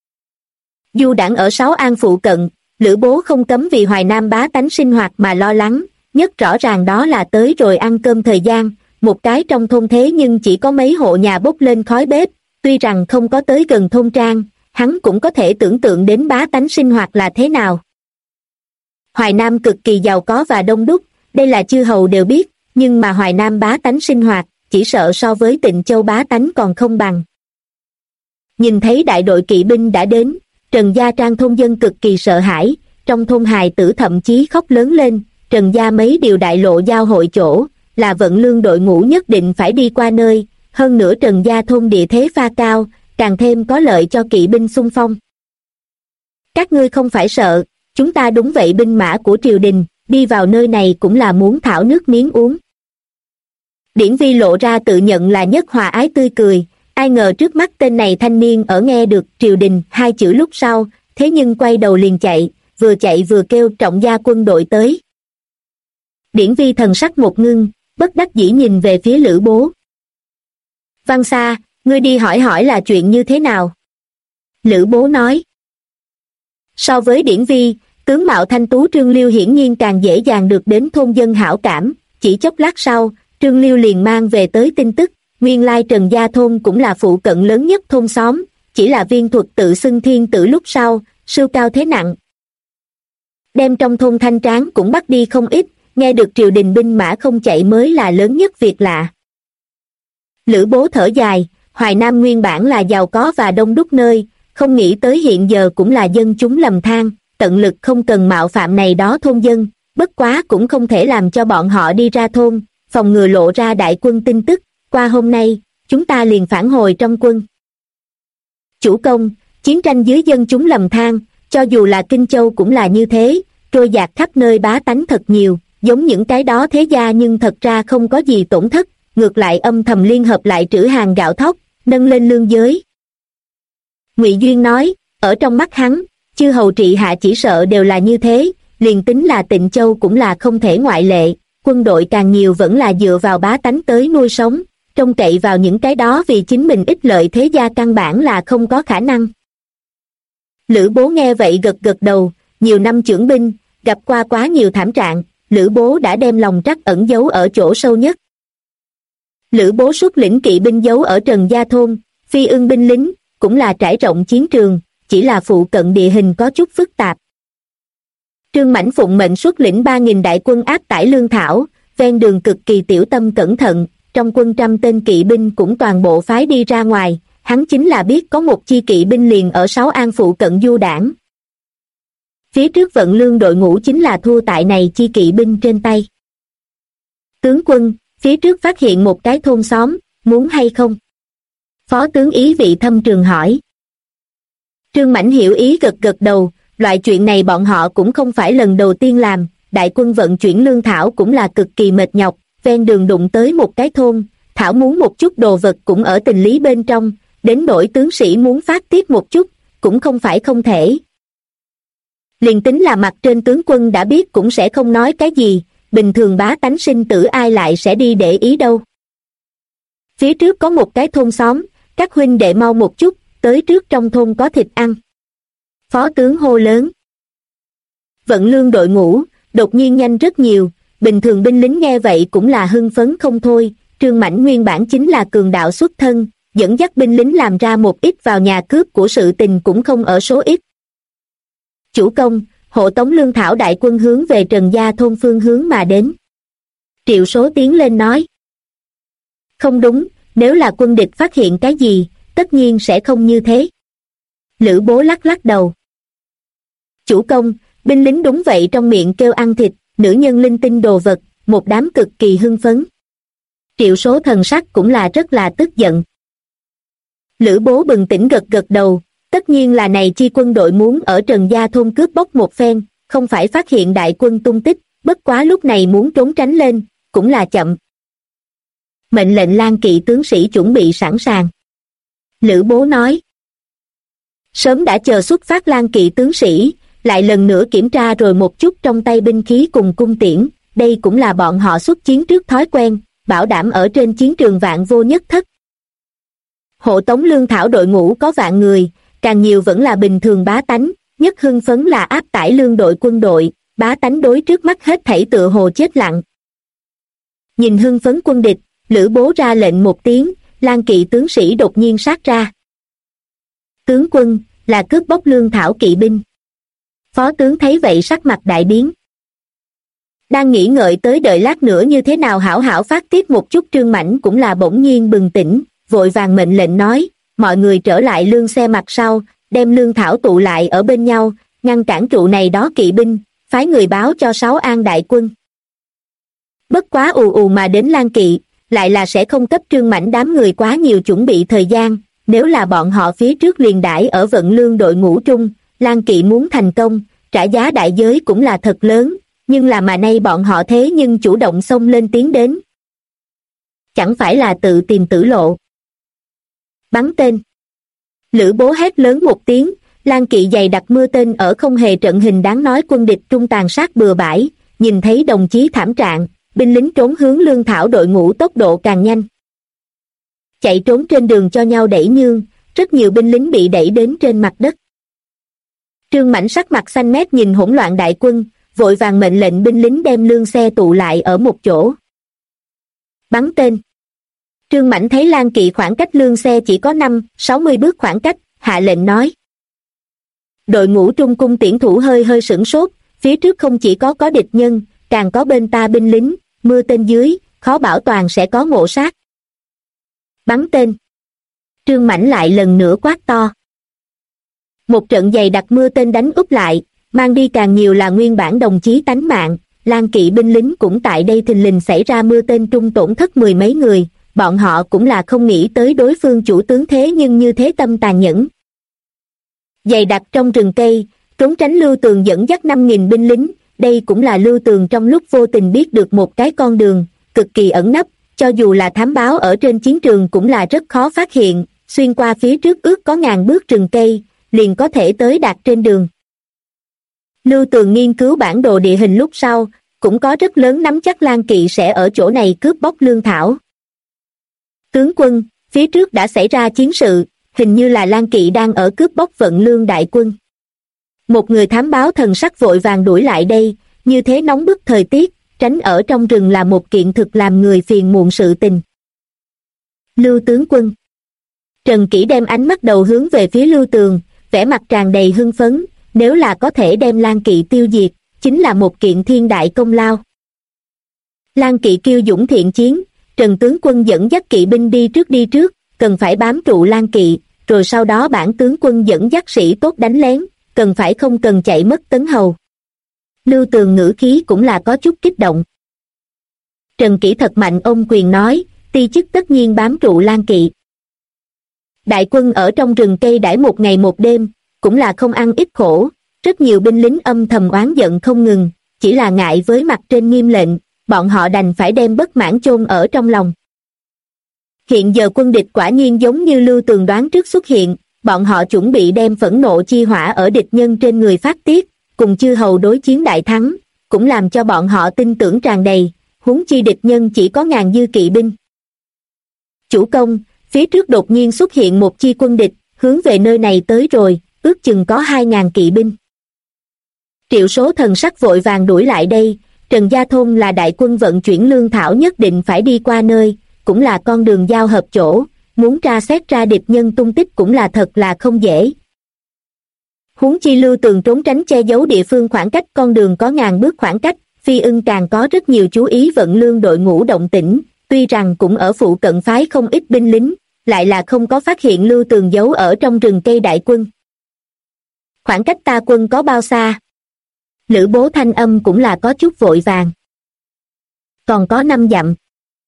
Du đãng ở Sáu An phụ cận, Lữ Bố không cấm vì Hoài Nam bá tánh sinh hoạt mà lo lắng, nhất rõ ràng đó là tới rồi ăn cơm thời gian, một cái trong thôn thế nhưng chỉ có mấy hộ nhà bốc lên khói bếp, tuy rằng không có tới gần thôn trang, hắn cũng có thể tưởng tượng đến bá tánh sinh hoạt là thế nào. Hoài Nam cực kỳ giàu có và đông đúc, đây là chư hầu đều biết, nhưng mà Hoài Nam bá tánh sinh hoạt, chỉ sợ so với Tịnh Châu bá tánh còn không bằng. Nhìn thấy đại đội kỵ binh đã đến, Trần Gia Trang thôn dân cực kỳ sợ hãi, trong thôn hài tử thậm chí khóc lớn lên, Trần Gia mấy điều đại lộ giao hội chỗ, là vận lương đội ngũ nhất định phải đi qua nơi, hơn nữa Trần Gia thôn địa thế pha cao, càng thêm có lợi cho kỵ binh xung phong. Các ngươi không phải sợ, chúng ta đúng vậy binh mã của triều đình, đi vào nơi này cũng là muốn thảo nước miếng uống. Điển Vi lộ ra tự nhận là nhất hòa ái tươi cười, ai ngờ trước mắt tên này thanh niên ở nghe được triều đình hai chữ lúc sau, thế nhưng quay đầu liền chạy vừa kêu Trọng Gia quân đội tới. Điển Vi thần sắc một ngưng, bất đắc dĩ nhìn về phía Lữ Bố. Văn Sa, ngươi đi hỏi hỏi là chuyện như thế nào? Lữ Bố nói. So với Điển Vi, tướng mạo thanh tú Trương Liêu hiển nhiên càng dễ dàng được đến thôn dân hảo cảm, chỉ chốc lát sau, Trương Liêu liền mang về tới tin tức, nguyên lai Trần Gia thôn cũng là phụ cận lớn nhất thôn xóm, chỉ là Viên Thuật tự xưng thiên tử lúc sau, sưu cao thế nặng. Đem trong thôn thanh tráng cũng bắt đi không ít, nghe được triều đình binh mã không chạy mới là lớn nhất việc lạ. Lữ Bố thở dài, Hoài Nam nguyên bản là giàu có và đông đúc nơi, không nghĩ tới hiện giờ cũng là dân chúng lầm than, tận lực không cần mạo phạm này đó thôn dân, bất quá cũng không thể làm cho bọn họ đi ra thôn, phòng ngừa lộ ra đại quân tin tức, qua hôm nay, chúng ta liền phản hồi trong quân. Chủ công, chiến tranh dưới dân chúng lầm than, cho dù là Kinh Châu cũng là như thế, trôi dạt khắp nơi bá tánh thật nhiều, giống những cái đó thế gia nhưng thật ra không có gì tổn thất, ngược lại âm thầm liên hợp lại trữ hàng gạo thóc, nâng lên lương giới. Ngụy Duyên nói, ở trong mắt hắn, chư hầu trị hạ chỉ sợ đều là như thế, liền tính là Tịnh Châu cũng là không thể ngoại lệ, quân đội càng nhiều vẫn là dựa vào bá tánh tới nuôi sống, trông cậy vào những cái đó vì chính mình ích lợi thế gia căn bản là không có khả năng. Lữ Bố nghe vậy gật gật đầu, nhiều năm trưởng binh, gặp qua quá nhiều thảm trạng, Lữ Bố đã đem lòng trắc ẩn giấu ở chỗ sâu nhất. Lữ Bố xuất lĩnh kỵ binh giấu ở Trần Gia thôn, Phi Ưng binh lính, cũng là trải rộng chiến trường, chỉ là phụ cận địa hình có chút phức tạp. Trương Mãnh phụng mệnh xuất lĩnh 3.000 đại quân áp tải lương thảo, ven đường cực kỳ tiểu tâm cẩn thận, trong quân 100 tên kỵ binh cũng toàn bộ phái đi ra ngoài, hắn chính là biết có một chi kỵ binh liền ở Sáu An phụ cận du đảng. Phía trước vận lương đội ngũ chính là thua tại này chi kỵ binh trên tay. Tướng quân, phía trước phát hiện một cái thôn xóm, muốn hay không? Phó tướng Ý Vị Thâm Trường hỏi. Trương Mãnh hiểu ý gật gật đầu, loại chuyện này bọn họ cũng không phải lần đầu tiên làm, đại quân vận chuyển lương thảo cũng là cực kỳ mệt nhọc, ven đường đụng tới một cái thôn, thảo muốn một chút đồ vật cũng ở tình lý bên trong, đến nỗi tướng sĩ muốn phát tiết một chút, cũng không phải không thể. Liền tính là mặt trên tướng quân đã biết cũng sẽ không nói cái gì, bình thường bá tánh sinh tử ai lại sẽ đi để ý đâu. Phía trước có một cái thôn xóm, các huynh đệ mau một chút, tới trước trong thôn có thịt ăn. Phó tướng hô lớn. Vận lương đội ngũ, đột nhiên nhanh rất nhiều, bình thường binh lính nghe vậy cũng là hưng phấn không thôi, Trương Mãnh nguyên bản chính là cường đạo xuất thân, dẫn dắt binh lính làm ra một ít vào nhà cướp của sự tình cũng không ở số ít. Chủ công, hộ tống lương thảo đại quân hướng về Trần Gia thôn phương hướng mà đến. Triệu Số tiến lên nói. Không đúng, nếu là quân địch phát hiện cái gì, tất nhiên sẽ không như thế. Lữ Bố lắc lắc đầu. Chủ công, binh lính đúng vậy trong miệng kêu ăn thịt, nữ nhân linh tinh đồ vật, một đám cực kỳ hưng phấn. Triệu Số thần sắc cũng là rất là tức giận. Lữ Bố bừng tỉnh gật gật đầu, tất nhiên là này chi quân đội muốn ở Trần Gia Thôn cướp bóc một phen, không phải phát hiện đại quân tung tích, bất quá lúc này muốn trốn tránh lên, cũng là chậm. Mệnh lệnh Lang Kỵ tướng sĩ chuẩn bị sẵn sàng. Lữ Bố nói. Sớm đã chờ xuất phát Lang Kỵ tướng sĩ, lại lần nữa kiểm tra rồi một chút trong tay binh khí cùng cung tiễn, đây cũng là bọn họ xuất chiến trước thói quen, bảo đảm ở trên chiến trường vạn vô nhất thất. Hộ tống lương thảo đội ngũ có vạn người, càng nhiều vẫn là bình thường bá tánh, nhất hưng phấn là áp tải lương đội quân đội, bá tánh đối trước mắt hết thảy tựa hồ chết lặng. Nhìn hưng phấn quân địch, Lữ Bố ra lệnh một tiếng, Lang Kỵ tướng sĩ đột nhiên sát ra. Tướng quân, là cướp bóc lương thảo kỵ binh. Phó tướng thấy vậy sắc mặt đại biến. Đang nghĩ ngợi tới đợi lát nữa như thế nào hảo hảo phát tiết một chút Trương Mãnh cũng là bỗng nhiên bừng tỉnh, vội vàng mệnh lệnh nói, mọi người trở lại lương xe mặt sau, đem lương thảo tụ lại ở bên nhau, ngăn cản trụ này đó kỵ binh, phái người báo cho Sáu An đại quân. Bất quá ù ù mà đến Lang Kỵ, lại là sẽ không cấp Trương Mãnh đám người quá nhiều chuẩn bị thời gian, nếu là bọn họ phía trước liền đãi ở vận lương đội ngũ trung, Lang Kỵ muốn thành công, trả giá đại giới cũng là thật lớn, nhưng là mà nay bọn họ thế nhưng chủ động xông lên tiến đến. Chẳng phải là tự tìm tử lộ. Bắn tên. Lữ Bố hét lớn một tiếng, Lang Kỵ dày đặt mưa tên ở không hề trận hình đáng nói quân địch trung tàn sát bừa bãi, nhìn thấy đồng chí thảm trạng, binh lính trốn hướng lương thảo đội ngũ tốc độ càng nhanh. Chạy trốn trên đường cho nhau đẩy nhương, rất nhiều binh lính bị đẩy đến trên mặt đất. Trương Mãnh sắc mặt xanh mét nhìn hỗn loạn đại quân, vội vàng mệnh lệnh binh lính đem lương xe tụ lại ở một chỗ. Bắn tên. Trương Mãnh thấy Lang Kỵ khoảng cách lương xe chỉ có 50-60 bước khoảng cách, hạ lệnh nói. Đội ngũ trung cung tiễn thủ hơi sửng sốt, phía trước không chỉ có địch nhân, càng có bên ta binh lính, mưa tên dưới, khó bảo toàn sẽ có ngộ sát. Bắn tên. Trương Mãnh lại lần nữa quát to. Một trận dày đặc mưa tên đánh úp lại, mang đi càng nhiều là nguyên bản đồng chí tánh mạng, Lang Kỵ binh lính cũng tại đây thình lình xảy ra mưa tên trung tổn thất mười mấy người, bọn họ cũng là không nghĩ tới đối phương chủ tướng thế nhưng như thế tâm tàn nhẫn. Dày đặc trong rừng cây, trốn tránh Lưu Tường dẫn dắt 5.000 binh lính, đây cũng là Lưu Tường trong lúc vô tình biết được một cái con đường, cực kỳ ẩn nấp, cho dù là thám báo ở trên chiến trường cũng là rất khó phát hiện, xuyên qua phía trước ước có ngàn bước rừng cây, liền có thể tới đạt trên đường. Lưu Tường nghiên cứu bản đồ địa hình lúc sau, cũng có rất lớn nắm chắc Lang Kỵ sẽ ở chỗ này cướp bóc lương thảo. Tướng quân, phía trước đã xảy ra chiến sự, hình như là Lang Kỵ đang ở cướp bóc vận lương đại quân. Một người thám báo thần sắc vội vàng đuổi lại đây, như thế nóng bức thời tiết, tránh ở trong rừng là một kiện thực làm người phiền muộn sự tình. Lưu tướng quân. Trần Kỷ đem ánh mắt đầu hướng về phía Lưu Tường, vẻ mặt tràn đầy hưng phấn, nếu là có thể đem Lang Kỵ tiêu diệt, chính là một kiện thiên đại công lao. Lang Kỵ kiêu dũng thiện chiến, Trần tướng quân dẫn dắt kỵ binh đi trước, cần phải bám trụ Lang Kỵ, rồi sau đó bản tướng quân dẫn dắt sĩ tốt đánh lén, cần phải không cần chạy mất tấn hầu. Lưu Tường ngữ khí cũng là có chút kích động. Trần Kỷ thật mạnh ôm quyền nói, ti chức tất nhiên bám trụ Lang Kỵ. Đại quân ở trong rừng cây đãi một ngày một đêm, cũng là không ăn ít khổ, rất nhiều binh lính âm thầm oán giận không ngừng, chỉ là ngại với mặt trên nghiêm lệnh, bọn họ đành phải đem bất mãn chôn ở trong lòng. Hiện giờ quân địch quả nhiên giống như Lưu Tường đoán trước xuất hiện, bọn họ chuẩn bị đem phẫn nộ chi hỏa ở địch nhân trên người phát tiết, cùng chư hầu đối chiến đại thắng, cũng làm cho bọn họ tin tưởng tràn đầy, huống chi địch nhân chỉ có ngàn dư kỵ binh. Chủ công, phía trước đột nhiên xuất hiện một chi quân địch, hướng về nơi này tới rồi, ước chừng có 2.000 kỵ binh. Triệu Số thần sắc vội vàng đuổi lại đây, Trần Gia Thôn là đại quân vận chuyển lương thảo nhất định phải đi qua nơi, cũng là con đường giao hợp chỗ, muốn tra xét ra địch nhân tung tích cũng là thật là không dễ. Huống chi Lưu Tường trốn tránh che giấu địa phương khoảng cách con đường có ngàn bước khoảng cách, Phi Ưng càng có rất nhiều chú ý Vận Lương đội ngũ động tĩnh, tuy rằng cũng ở phụ cận phái không ít binh lính, lại là không có phát hiện Lưu Tường giấu ở trong rừng cây đại quân. Khoảng cách ta quân có bao xa? Lữ Bố thanh âm cũng là có chút vội vàng. Còn có 5 dặm.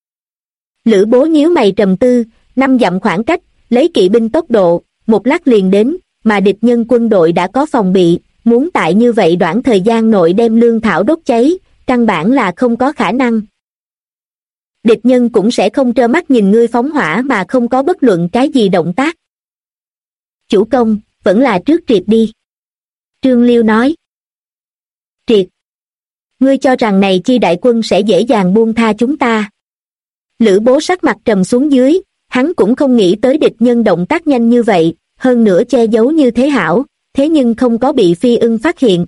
Lữ Bố nhíu mày trầm tư, 5 dặm khoảng cách, lấy kỵ binh tốc độ, một lát liền đến, mà địch nhân quân đội đã có phòng bị, muốn tại như vậy đoạn thời gian nội đem lương thảo đốt cháy, căn bản là không có khả năng. Địch nhân cũng sẽ không trơ mắt nhìn ngươi phóng hỏa mà không có bất luận cái gì động tác. Chủ công, vẫn là trước triệt đi. Trương Liêu nói. Triệt. Ngươi cho rằng này chi đại quân sẽ dễ dàng buông tha chúng ta. Lữ Bố sắc mặt trầm xuống dưới, hắn cũng không nghĩ tới địch nhân động tác nhanh như vậy, hơn nữa che giấu như thế hảo, thế nhưng không có bị Phi Ưng phát hiện.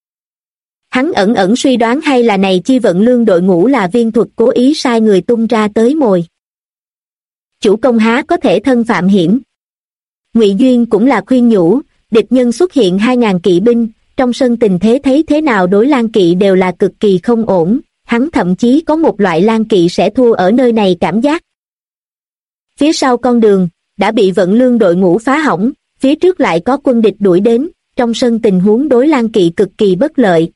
Hắn ẩn ẩn suy đoán hay là này chi Vận Lương đội ngũ là viên thuật cố ý sai người tung ra tới mồi. Chủ công há có thể thân phạm hiểm. Ngụy Duyên cũng là khuyên nhủ, địch nhân xuất hiện 2.000 kỵ binh, trong sân tình thế thấy thế nào đối Lan Kỵ đều là cực kỳ không ổn, hắn thậm chí có một loại Lan Kỵ sẽ thua ở nơi này cảm giác. Phía sau con đường, đã bị Vận Lương đội ngũ phá hỏng, phía trước lại có quân địch đuổi đến, trong sân tình huống đối Lan Kỵ cực kỳ bất lợi.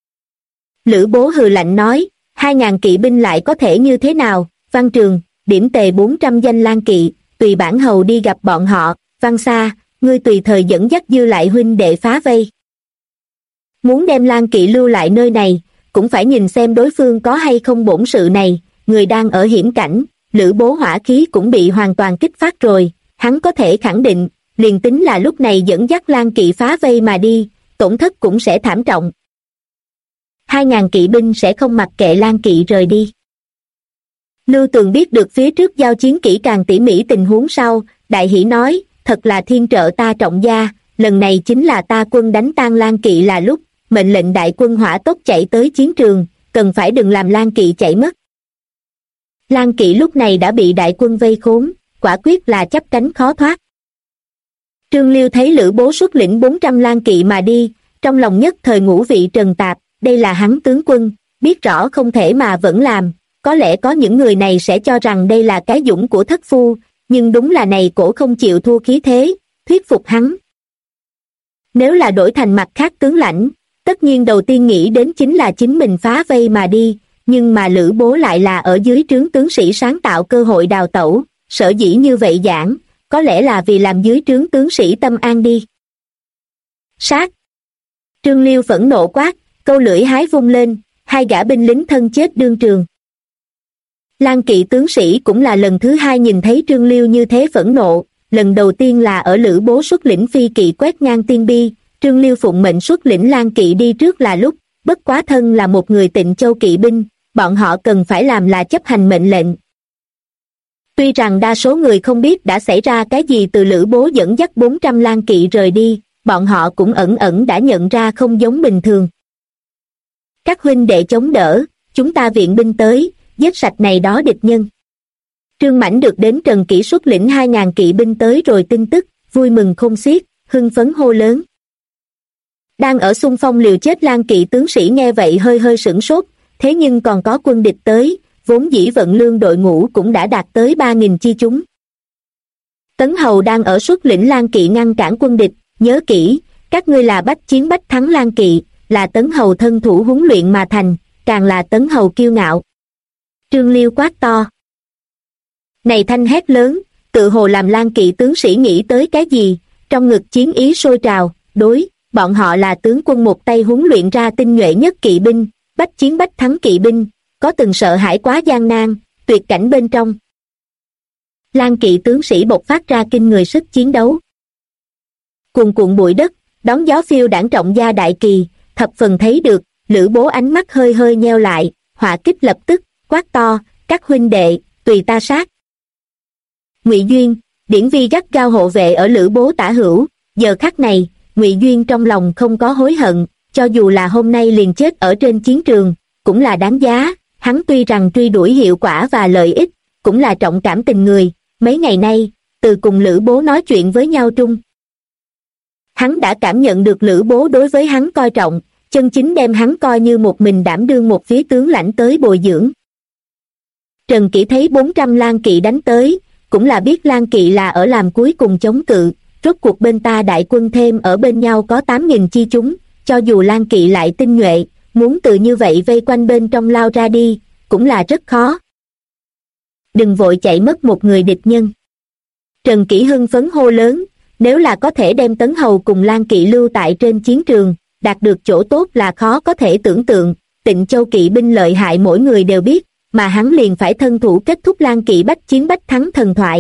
Lữ Bố hừ lạnh nói, 2.000 kỵ binh lại có thể như thế nào? Văn Trường, điểm tề 400 danh Lan Kỵ, tùy bản hầu đi gặp bọn họ. Văn Sa, ngươi tùy thời dẫn dắt dư lại huynh đệ phá vây. Muốn đem Lan Kỵ lưu lại nơi này, cũng phải nhìn xem đối phương có hay không bổn sự này. Người đang ở hiểm cảnh, Lữ Bố hỏa khí cũng bị hoàn toàn kích phát rồi, hắn có thể khẳng định, liền tính là lúc này dẫn dắt Lan Kỵ phá vây mà đi, tổn thất cũng sẽ thảm trọng. 2.000 kỵ binh sẽ không mặc kệ Lan Kỵ rời đi. Lưu Tường biết được phía trước giao chiến kỹ càng tỉ mỉ tình huống sau, đại hỉ nói, thật là thiên trợ ta Trọng gia, lần này chính là ta quân đánh tan Lan Kỵ là lúc, mệnh lệnh đại quân hỏa tốc chạy tới chiến trường, cần phải đừng làm Lan Kỵ chạy mất. Lan Kỵ lúc này đã bị đại quân vây khốn, quả quyết là chắp cánh khó thoát. Trương Liêu thấy Lữ Bố xuất lĩnh 400 Lan Kỵ mà đi, trong lòng nhất thời ngũ vị trần tạp, đây là hắn tướng quân, biết rõ không thể mà vẫn làm, có lẽ có những người này sẽ cho rằng đây là cái dũng của thất phu, nhưng đúng là này cổ không chịu thua khí thế, thuyết phục hắn. Nếu là đổi thành mặt khác tướng lãnh, tất nhiên đầu tiên nghĩ đến chính là chính mình phá vây mà đi, nhưng mà Lữ Bố lại là ở dưới trướng tướng sĩ sáng tạo cơ hội đào tẩu, sở dĩ như vậy giảng, có lẽ là vì làm dưới trướng tướng sĩ tâm an đi. Sát! Trương Liêu phẫn nộ quát, câu lưỡi hái vung lên, 2 gã binh lính thân chết đương trường. Lan Kỵ tướng sĩ cũng là lần thứ 2 nhìn thấy Trương Liêu như thế phẫn nộ, lần đầu tiên là ở Lữ Bố xuất lĩnh phi kỵ quét ngang tiên bi, Trương Liêu phụng mệnh xuất lĩnh Lan Kỵ đi trước là lúc, bất quá thân là một người Tịnh Châu kỵ binh, bọn họ cần phải làm là chấp hành mệnh lệnh. Tuy rằng đa số người không biết đã xảy ra cái gì từ Lữ Bố dẫn dắt 400 Lan Kỵ rời đi, bọn họ cũng ẩn ẩn đã nhận ra không giống bình thường. Các huynh đệ chống đỡ, chúng ta viện binh tới, giết sạch này đó địch nhân. Trương Mãnh được đến Trần Kỷ xuất lĩnh 2.000 kỵ binh tới rồi tin tức, vui mừng khôn xiết, hưng phấn hô lớn. Đang ở xung phong liều chết Lan Kỵ tướng sĩ nghe vậy hơi hơi sửng sốt, thế nhưng còn có quân địch tới, vốn dĩ Vận Lương đội ngũ cũng đã đạt tới 3.000 chi chúng. Tấn Hầu đang ở xuất lĩnh Lan Kỵ ngăn cản quân địch, nhớ kỹ, các ngươi là bách chiến bách thắng Lan Kỵ, là Tấn Hầu thân thủ huấn luyện mà thành, càng là Tấn Hầu kiêu ngạo. Trương Liêu quát to. Này thanh hét lớn, tự hồ làm Lan Kỵ tướng sĩ nghĩ tới cái gì, trong ngực chiến ý sôi trào, đối, bọn họ là tướng quân một tay huấn luyện ra tinh nhuệ nhất kỵ binh, bách chiến bách thắng kỵ binh, có từng sợ hãi quá gian nan, tuyệt cảnh bên trong. Lan Kỵ tướng sĩ bộc phát ra kinh người sức chiến đấu. Cuồn cuộn bụi đất, đón gió phiêu đãng Trọng gia đại kỳ, thập phần thấy được, Lữ Bố ánh mắt hơi hơi nheo lại, hỏa kích lập tức, quát to, các huynh đệ, tùy ta sát. Ngụy Duyên, Điển Vi gắt gao hộ vệ ở Lữ Bố tả hữu, giờ khắc này, Ngụy Duyên trong lòng không có hối hận, cho dù là hôm nay liền chết ở trên chiến trường, cũng là đáng giá, hắn tuy rằng truy đuổi hiệu quả và lợi ích, cũng là trọng cảm tình người, mấy ngày nay, từ cùng Lữ Bố nói chuyện với nhau trung. Hắn đã cảm nhận được Lữ Bố đối với hắn coi trọng, chân chính đem hắn coi như một mình đảm đương một phía tướng lãnh tới bồi dưỡng. Trần Kỷ thấy 400 lang kỵ đánh tới, cũng là biết lang kỵ là ở làm cuối cùng chống cự, rốt cuộc bên ta đại quân thêm ở bên nhau có 8.000 chi chúng, cho dù lang kỵ lại tinh nhuệ, muốn từ như vậy vây quanh bên trong lao ra đi, cũng là rất khó. Đừng vội chạy mất một người địch nhân. Trần Kỷ hưng phấn hô lớn, nếu là có thể đem Tấn Hầu cùng lang kỵ lưu tại trên chiến trường, đạt được chỗ tốt là khó có thể tưởng tượng. Tịnh Châu kỵ binh lợi hại mỗi người đều biết, mà hắn liền phải thân thủ kết thúc lang kỵ bách chiến bách thắng thần thoại.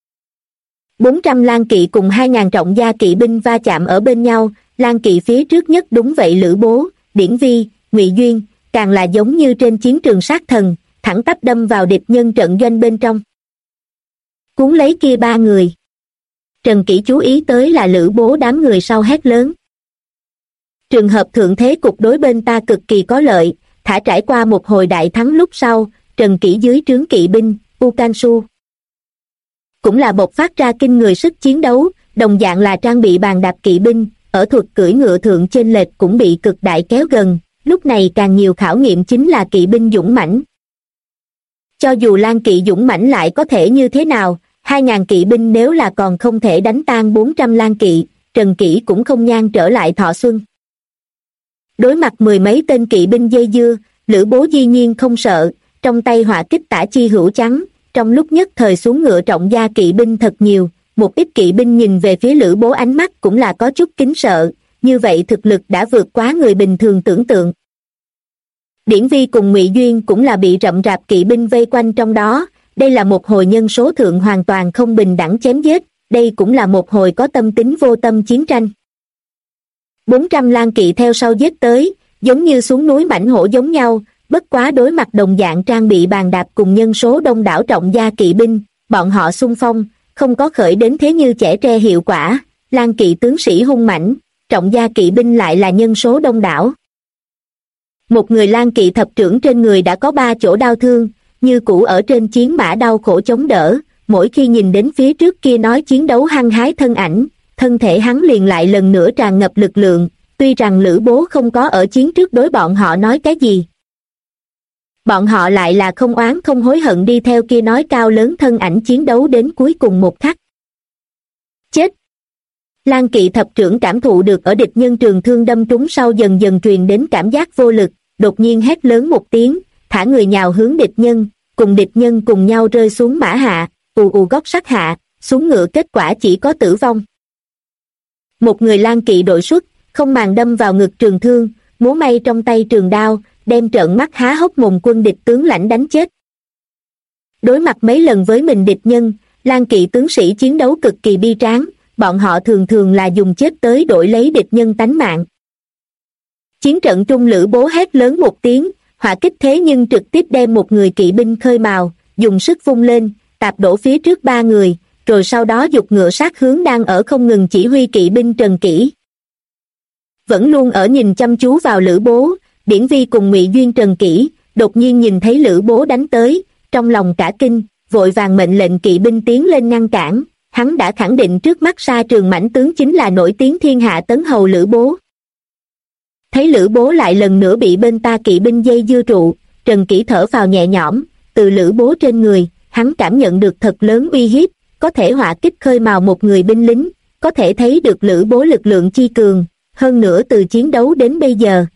400 lang kỵ cùng 2.000 trọng gia kỵ binh va chạm ở bên nhau, lang kỵ phía trước nhất đúng vậy Lữ Bố, Điển Vi, Ngụy Duyên, càng là giống như trên chiến trường sát thần, thẳng tắp đâm vào địch nhân trận doanh bên trong. Cuốn lấy kia ba người. Trần Kỷ chú ý tới là Lữ Bố đám người sau hét lớn. Trường hợp thượng thế cục đối bên ta cực kỳ có lợi, thả trải qua một hồi đại thắng lúc sau, Trần Kỷ dưới trướng kỵ binh, Ukansu cũng là bộc phát ra kinh người sức chiến đấu, đồng dạng là trang bị bàn đạp kỵ binh, ở thuật cưỡi ngựa thượng chênh lệch cũng bị cực đại kéo gần, lúc này càng nhiều khảo nghiệm chính là kỵ binh dũng mãnh. Cho dù lang kỵ dũng mãnh lại có thể như thế nào, 2.000 kỵ binh nếu là còn không thể đánh tan 400 lang kỵ, Trần Kỷ cũng không nhan trở lại thọ xuân. Đối mặt mười mấy tên kỵ binh dây dưa, Lữ Bố dĩ nhiên không sợ, trong tay hỏa kích tả chi hữu trắng, trong lúc nhất thời xuống ngựa trọng gia kỵ binh thật nhiều, một ít kỵ binh nhìn về phía Lữ Bố ánh mắt cũng là có chút kính sợ, như vậy thực lực đã vượt quá người bình thường tưởng tượng. Điển Vi cùng Ngụy Duyên cũng là bị rậm rạp kỵ binh vây quanh trong đó, đây là một hồi nhân số thượng hoàn toàn không bình đẳng chém giết, đây cũng là một hồi có tâm tính vô tâm chiến tranh. 400 lang kỵ theo sau giết tới, giống như xuống núi mãnh hổ giống nhau, bất quá đối mặt đồng dạng trang bị bàn đạp cùng nhân số đông đảo trọng gia kỵ binh, bọn họ xung phong, không có khởi đến thế như chẻ tre hiệu quả, lang kỵ tướng sĩ hung mãnh, trọng gia kỵ binh lại là nhân số đông đảo. Một người lang kỵ thập trưởng trên người đã có 3 chỗ đau thương, như cũ ở trên chiến mã đau khổ chống đỡ, mỗi khi nhìn đến phía trước kia nói chiến đấu hăng hái thân ảnh, thân thể hắn liền lại lần nữa tràn ngập lực lượng, tuy rằng Lữ Bố không có ở chiến trước đối bọn họ nói cái gì. Bọn họ lại là không oán không hối hận đi theo kia nói cao lớn thân ảnh chiến đấu đến cuối cùng một khắc. Chết! Lang kỵ thập trưởng cảm thụ được ở địch nhân trường thương đâm trúng sau dần dần truyền đến cảm giác vô lực, đột nhiên hét lớn một tiếng, thả người nhào hướng địch nhân, cùng địch nhân cùng nhau rơi xuống mã hạ, ù ù gót sắt hạ, xuống ngựa kết quả chỉ có tử vong. Một người lang kỵ đội xuất, không màng đâm vào ngực trường thương, múa may trong tay trường đao, đem trợn mắt há hốc mồm quân địch tướng lãnh đánh chết. Đối mặt mấy lần với mình địch nhân, lang kỵ tướng sĩ chiến đấu cực kỳ bi tráng, bọn họ thường thường là dùng chết tới đổi lấy địch nhân tánh mạng. Chiến trận trung Lữ Bố hét lớn một tiếng, hỏa kích thế nhưng trực tiếp đem một người kỵ binh khơi mào, dùng sức vung lên, tạp đổ phía trước 3 người, rồi sau đó giục ngựa sát hướng đang ở không ngừng chỉ huy kỵ binh Trần Kỷ. Vẫn luôn ở nhìn chăm chú vào Lữ Bố, Điển Vi cùng Ngụy Duyên Trần Kỷ, đột nhiên nhìn thấy Lữ Bố đánh tới, trong lòng cả kinh, vội vàng mệnh lệnh kỵ binh tiến lên ngăn cản, hắn đã khẳng định trước mắt Sa Trường mãnh tướng chính là nổi tiếng thiên hạ Tấn Hầu Lữ Bố. Thấy Lữ Bố lại lần nữa bị bên ta kỵ binh dây dưa trụ, Trần Kỷ thở phào nhẹ nhõm, từ Lữ Bố trên người, hắn cảm nhận được thật lớn uy hiếp, có thể hỏa kích khơi mào một người binh lính, có thể thấy được Lữ Bố lực lượng chi cường, hơn nữa từ chiến đấu đến bây giờ.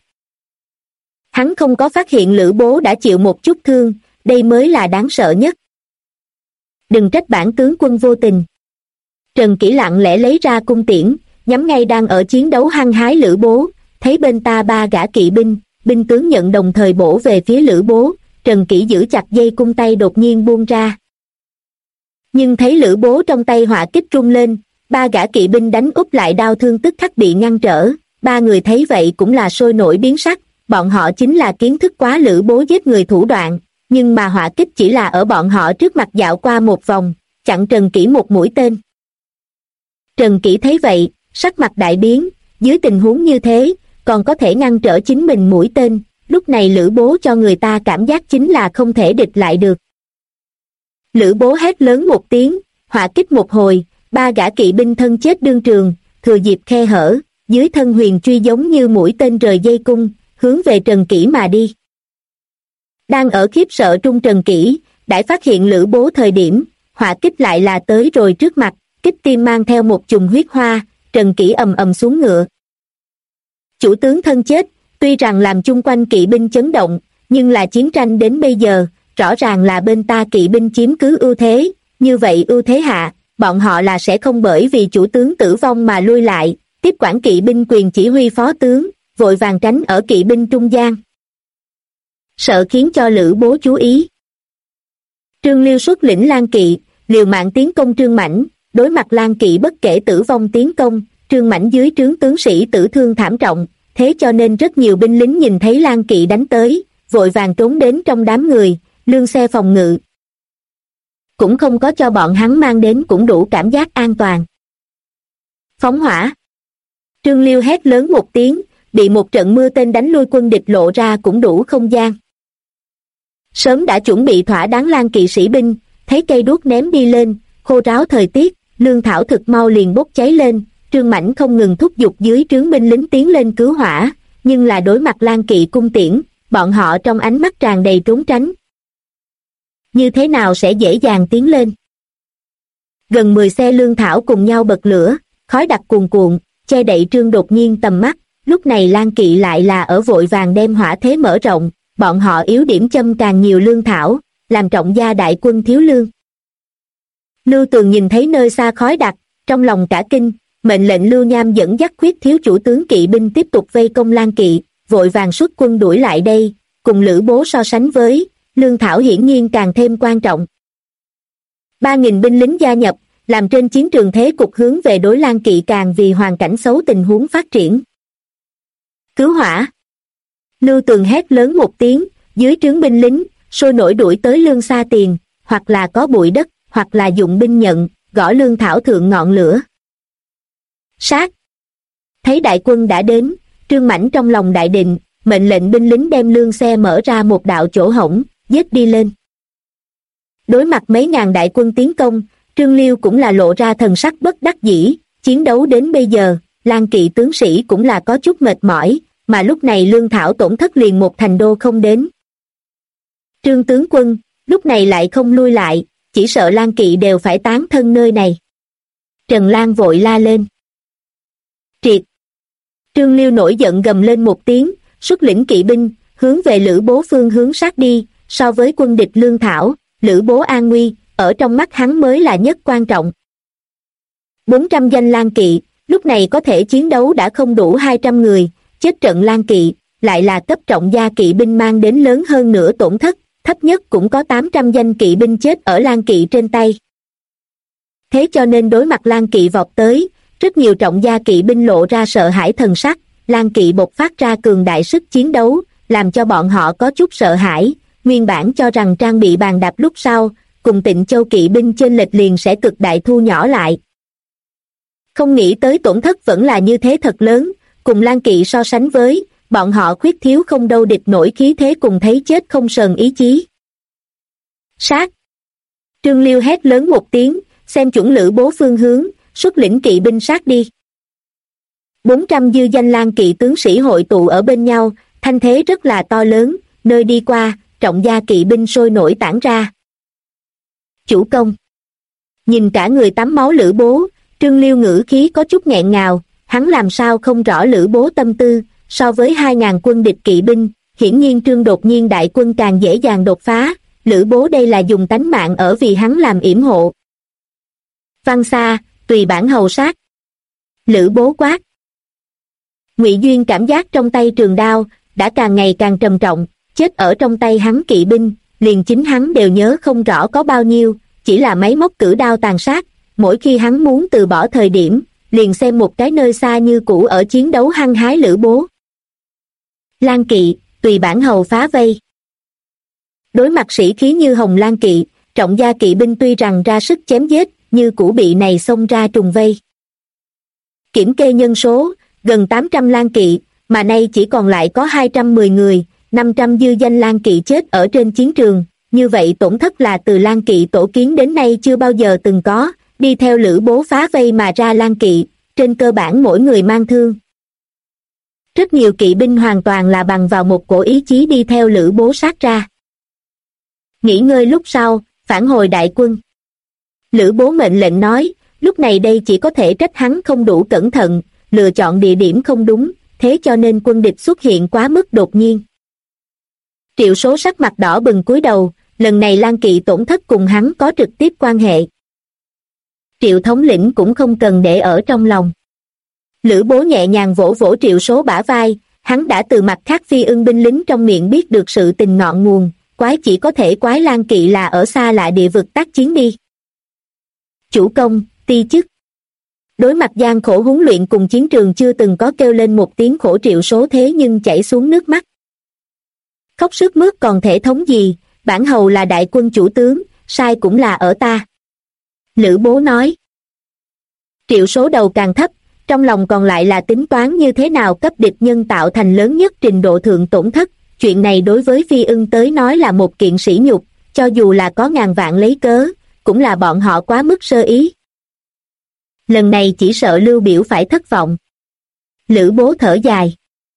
Hắn không có phát hiện Lữ Bố đã chịu một chút thương, đây mới là đáng sợ nhất. Đừng trách bản tướng quân vô tình. Trần Kỷ lặng lẽ lấy ra cung tiễn, nhắm ngay đang ở chiến đấu hăng hái Lữ Bố, thấy bên ta 3 gã kỵ binh, binh tướng nhận đồng thời bổ về phía Lữ Bố, Trần Kỷ giữ chặt dây cung tay đột nhiên buông ra. Nhưng thấy Lữ Bố trong tay hỏa kích rung lên, 3 gã kỵ binh đánh úp lại đao thương tức khắc bị ngăn trở, 3 người thấy vậy cũng là sôi nổi biến sắc, bọn họ chính là kiến thức quá Lữ Bố giết người thủ đoạn, nhưng mà hỏa kích chỉ là ở bọn họ trước mặt dạo qua một vòng, chặn Trần Kỷ một mũi tên. Trần Kỷ thấy vậy, sắc mặt đại biến, dưới tình huống như thế, còn có thể ngăn trở chính mình mũi tên, lúc này Lữ Bố cho người ta cảm giác chính là không thể địch lại được. Lữ Bố hét lớn một tiếng, hỏa kích một hồi, 3 gã kỵ binh thân chết đương trường, thừa dịp khe hở, dưới thân huyền truy giống như mũi tên rời dây cung, hướng về Trần Kỷ mà đi. Đang ở khiếp sợ trung Trần Kỷ, đã phát hiện Lữ Bố thời điểm, hỏa kích lại là tới rồi trước mặt, kích tim mang theo một chùm huyết hoa, Trần Kỷ ầm ầm xuống ngựa. Chủ tướng thân chết, tuy rằng làm chung quanh kỵ binh chấn động, nhưng là chiến tranh đến bây giờ, rõ ràng là bên ta kỵ binh chiếm cứ ưu thế, như vậy ưu thế hạ, bọn họ là sẽ không bởi vì chủ tướng tử vong mà lui lại, tiếp quản kỵ binh quyền chỉ huy phó tướng, vội vàng tránh ở kỵ binh trung gian. Sợ khiến cho Lữ Bố chú ý. Trương Liêu xuất lĩnh Lan Kỵ, liều mạng tiến công Trương Mãnh, đối mặt Lan Kỵ bất kể tử vong tiến công, Trương Mãnh dưới trướng tướng sĩ tử thương thảm trọng, thế cho nên rất nhiều binh lính nhìn thấy Lan Kỵ đánh tới, vội vàng trốn đến trong đám người, lương xe phòng ngự. Cũng không có cho bọn hắn mang đến cũng đủ cảm giác an toàn. Phóng hỏa. Trương Liêu hét lớn một tiếng, bị một trận mưa tên đánh lui quân địch lộ ra cũng đủ không gian. Sớm đã chuẩn bị thỏa đáng Lan Kỵ sĩ binh, thấy cây đuốc ném đi lên, khô ráo thời tiết, lương thảo thực mau liền bốc cháy lên, Trương Mãnh không ngừng thúc giục dưới trướng binh lính tiến lên cứu hỏa, nhưng là đối mặt Lan Kỵ cung tiễn, bọn họ trong ánh mắt tràn đầy trốn tránh. Như thế nào sẽ dễ dàng tiến lên? Gần 10 xe lương thảo cùng nhau bật lửa, khói đặc cuồn cuộn, che đậy Trương đột nhiên tầm mắt, lúc này Lan Kỵ lại là ở vội vàng đem hỏa thế mở rộng, bọn họ yếu điểm châm càng nhiều lương thảo, làm trọng gia đại quân thiếu lương. Lưu Tường nhìn thấy nơi xa khói đặc, trong lòng cả kinh, mệnh lệnh Lưu Nham dẫn dắt khuyết thiếu chủ tướng kỵ binh tiếp tục vây công Lan Kỵ, vội vàng xuất quân đuổi lại đây, cùng Lữ Bố so sánh với, lương thảo hiển nhiên càng thêm quan trọng. 3.000 binh lính gia nhập, làm trên chiến trường thế cục hướng về đối Lan Kỵ càng vì hoàn cảnh xấu tình huống phát triển. Cứu hỏa! Lưu Tường hét lớn một tiếng, dưới trướng binh lính, sôi nổi đuổi tới lương xa tiền, hoặc là có bụi đất, hoặc là dụng binh nhận, gõ lương thảo thượng ngọn lửa. Sát! Thấy đại quân đã đến, Trương Mãnh trong lòng đại định, mệnh lệnh binh lính đem lương xe mở ra một đạo chỗ hổng, giết đi lên. Đối mặt mấy ngàn đại quân tiến công, Trương Liêu cũng là lộ ra thần sắc bất đắc dĩ, chiến đấu đến bây giờ, Lan Kỵ tướng sĩ cũng là có chút mệt mỏi, mà lúc này lương thảo tổn thất liền một thành đô không đến. Trương tướng quân, lúc này lại không lui lại, chỉ sợ Lan Kỵ đều phải tán thân nơi này. Trần Lan vội la lên. Triệt! Trương Liêu nổi giận gầm lên một tiếng, xuất lĩnh kỵ binh, hướng về Lữ Bố phương hướng sát đi, so với quân địch lương thảo, Lữ Bố an nguy, ở trong mắt hắn mới là nhất quan trọng. 400 danh Lan Kỵ, lúc này có thể chiến đấu đã không đủ 200 người, chết trận Lan Kỵ, lại là cấp trọng gia kỵ binh mang đến lớn hơn nữa tổn thất, thấp nhất cũng có 800 danh kỵ binh chết ở Lan Kỵ trên tay. Thế cho nên đối mặt Lan Kỵ vọt tới, rất nhiều trọng gia kỵ binh lộ ra sợ hãi thần sắc, Lan Kỵ bộc phát ra cường đại sức chiến đấu, làm cho bọn họ có chút sợ hãi, nguyên bản cho rằng trang bị bàn đạp lúc sau, cùng Tịnh Châu kỵ binh chênh lệch liền sẽ cực đại thu nhỏ lại. Không nghĩ tới tổn thất vẫn là như thế thật lớn, cùng Lan Kỵ so sánh với, bọn họ khuyết thiếu không đâu địch nổi khí thế cùng thấy chết không sờn ý chí. Sát! Trương Liêu hét lớn một tiếng, xem chuẩn Lữ Bố phương hướng, xuất lĩnh kỵ binh sát đi. 400 dư danh Lan Kỵ tướng sĩ hội tụ ở bên nhau, thanh thế rất là to lớn, nơi đi qua, trọng gia kỵ binh sôi nổi tản ra. Chủ công! Nhìn cả người tắm máu Lữ Bố, Trương Liêu ngữ khí có chút nghẹn ngào, hắn làm sao không rõ Lữ Bố tâm tư, so với 2.000 quân địch kỵ binh, hiển nhiên Trương đột nhiên đại quân càng dễ dàng đột phá, Lữ Bố đây là dùng tánh mạng ở vì hắn làm yểm hộ. Văn xa, tùy bản hầu sát. Lữ Bố quát. Ngụy Duyên cảm giác trong tay trường đao, đã càng ngày càng trầm trọng, chết ở trong tay hắn kỵ binh, liền chính hắn đều nhớ không rõ có bao nhiêu, chỉ là máy móc cử đao tàn sát, mỗi khi hắn muốn từ bỏ thời điểm, liền xem một cái nơi xa như cũ ở chiến đấu hăng hái Lữ Bố. Lan Kỵ, tùy bản hầu phá vây. Đối mặt sĩ khí như hồng Lan Kỵ, trọng gia kỵ binh tuy rằng ra sức chém giết, như cũ bị này xông ra trùng vây. Kiểm kê nhân số, gần 800 Lan Kỵ, mà nay chỉ còn lại có 210 người, 500 dư danh Lan Kỵ chết ở trên chiến trường, như vậy tổn thất là từ Lan Kỵ tổ kiến đến nay chưa bao giờ từng có, đi theo Lữ Bố phá vây mà ra Lan Kỵ, trên cơ bản mỗi người mang thương, Rất nhiều kỵ binh hoàn toàn là bằng vào một cổ ý chí đi theo Lữ Bố sát ra. Nghỉ ngơi lúc sau, phản hồi đại quân. Lữ Bố mệnh lệnh nói, lúc này đây chỉ có thể trách hắn không đủ cẩn thận, lựa chọn địa điểm không đúng, thế cho nên quân địch xuất hiện quá mức đột nhiên. Triệu Số sắc mặt đỏ bừng cúi đầu, lần này Lang Kỵ tổn thất cùng hắn có trực tiếp quan hệ. Triệu thống lĩnh cũng không cần để ở trong lòng. Lữ Bố nhẹ nhàng vỗ vỗ Triệu Số bả vai, hắn đã từ mặt khác Phi Ưng binh lính trong miệng biết được sự tình ngọn nguồn, quái chỉ có thể quái Lang Kỵ là ở xa lạ địa vực tác chiến đi. Chủ công, ti chức. Đối mặt gian khổ huấn luyện cùng chiến trường chưa từng có kêu lên một tiếng khổ Triệu Số thế nhưng chảy xuống nước mắt. Khóc sướt mướt còn thể thống gì, bản hầu là đại quân chủ tướng, sai cũng là ở ta. Lữ Bố nói. Triệu Số đầu càng thấp, trong lòng còn lại là tính toán như thế nào cấp địch nhân tạo thành lớn nhất trình độ thượng tổn thất. Chuyện này đối với Phi Ưng tới nói là một kiện sỉ nhục, cho dù là có ngàn vạn lấy cớ, cũng là bọn họ quá mức sơ ý. Lần này chỉ sợ Lưu Biểu phải thất vọng. Lữ Bố thở dài.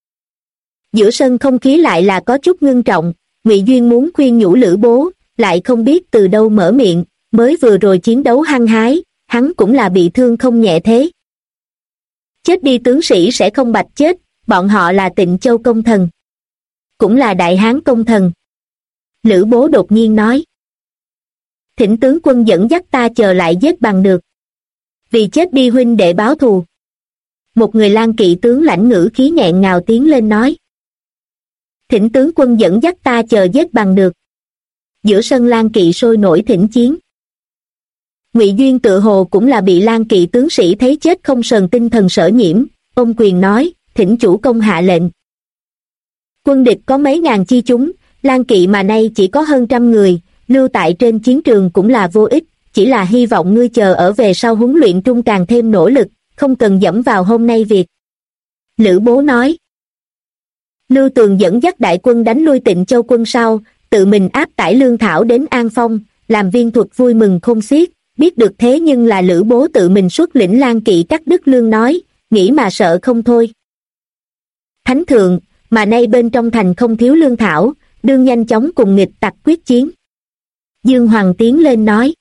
Giữa sân không khí lại là có chút ngưng trọng, Ngụy Duyên muốn khuyên nhủ Lữ Bố, lại không biết từ đâu mở miệng, mới vừa rồi chiến đấu hăng hái, hắn cũng là bị thương không nhẹ thế. Chết đi tướng sĩ sẽ không bạch chết, bọn họ là Tịnh Châu công thần. Cũng là Đại Hán công thần. Lữ Bố đột nhiên nói. Thỉnh tướng quân dẫn dắt ta chờ lại giết bằng được. Vì chết đi huynh đệ báo thù. Một người Lang Kỵ tướng lãnh ngữ khí nghẹn ngào tiến lên nói. Thỉnh tướng quân dẫn dắt ta chờ giết bằng được. Giữa sân Lang Kỵ sôi nổi thỉnh chiến. Ngụy Duyên tự hồ cũng là bị Lang Kỵ tướng sĩ thấy chết không sờn tinh thần sở nhiễm, ông quyền nói, thỉnh chủ công hạ lệnh. Quân địch có mấy ngàn chi chúng, Lang Kỵ mà nay chỉ có hơn 100 người, lưu tại trên chiến trường cũng là vô ích, chỉ là hy vọng ngươi chờ ở về sau huấn luyện trung càng thêm nỗ lực, không cần dẫm vào hôm nay việc. Lữ Bố nói. Lưu Tường dẫn dắt đại quân đánh lui Tịnh Châu quân sau, tự mình áp tải lương thảo đến An Phong, làm Viên Thuật vui mừng không xiết, biết được thế nhưng là Lữ Bố tự mình xuất lĩnh Lang Kỵ cắt đứt lương nói, nghĩ mà sợ không thôi. Thánh thượng, mà nay bên trong thành không thiếu lương thảo, đương nhanh chóng cùng nghịch tặc quyết chiến. Dương Hoàng tiến lên nói.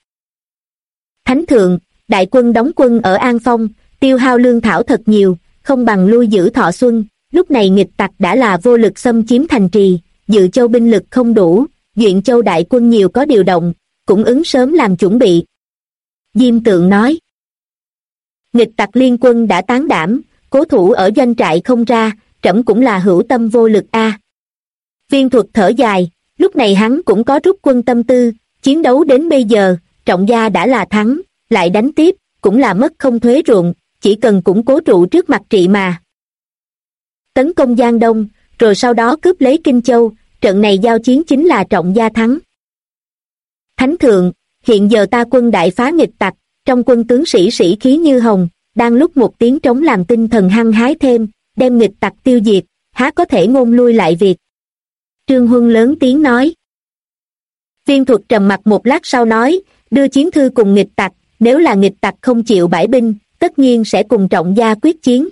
Thánh thượng, đại quân đóng quân ở An Phong, tiêu hao lương thảo thật nhiều, không bằng lui giữ Thọ Xuân, lúc này nghịch tặc đã là vô lực xâm chiếm thành trì, Dự Châu binh lực không đủ, Duyện Châu đại quân nhiều có điều động, cũng ứng sớm làm chuẩn bị. Diêm Tượng nói. Nghịch tặc liên quân đã tán đảm, cố thủ ở doanh trại không ra, trẫm cũng là hữu tâm vô lực a. Viên Thuật thở dài, lúc này hắn cũng có rút quân tâm tư, chiến đấu đến bây giờ, Trọng Gia đã là thắng, lại đánh tiếp, cũng là mất không thuế ruộng, chỉ cần củng cố trụ trước mặt trị mà. Tấn công Giang Đông, rồi sau đó cướp lấy Kinh Châu, trận này giao chiến chính là Trọng Gia thắng. Thánh thượng, hiện giờ ta quân đại phá nghịch tặc, trong quân tướng sĩ sĩ khí như hồng, đang lúc một tiếng trống làm tinh thần hăng hái thêm, đem nghịch tặc tiêu diệt, há có thể ngôn lui lại việc. Trương Huân lớn tiếng nói. Viên Thuật trầm mặt một lát sau nói, đưa chiến thư cùng nghịch tặc, nếu là nghịch tặc không chịu bãi binh, tất nhiên sẽ cùng Trọng Gia quyết chiến.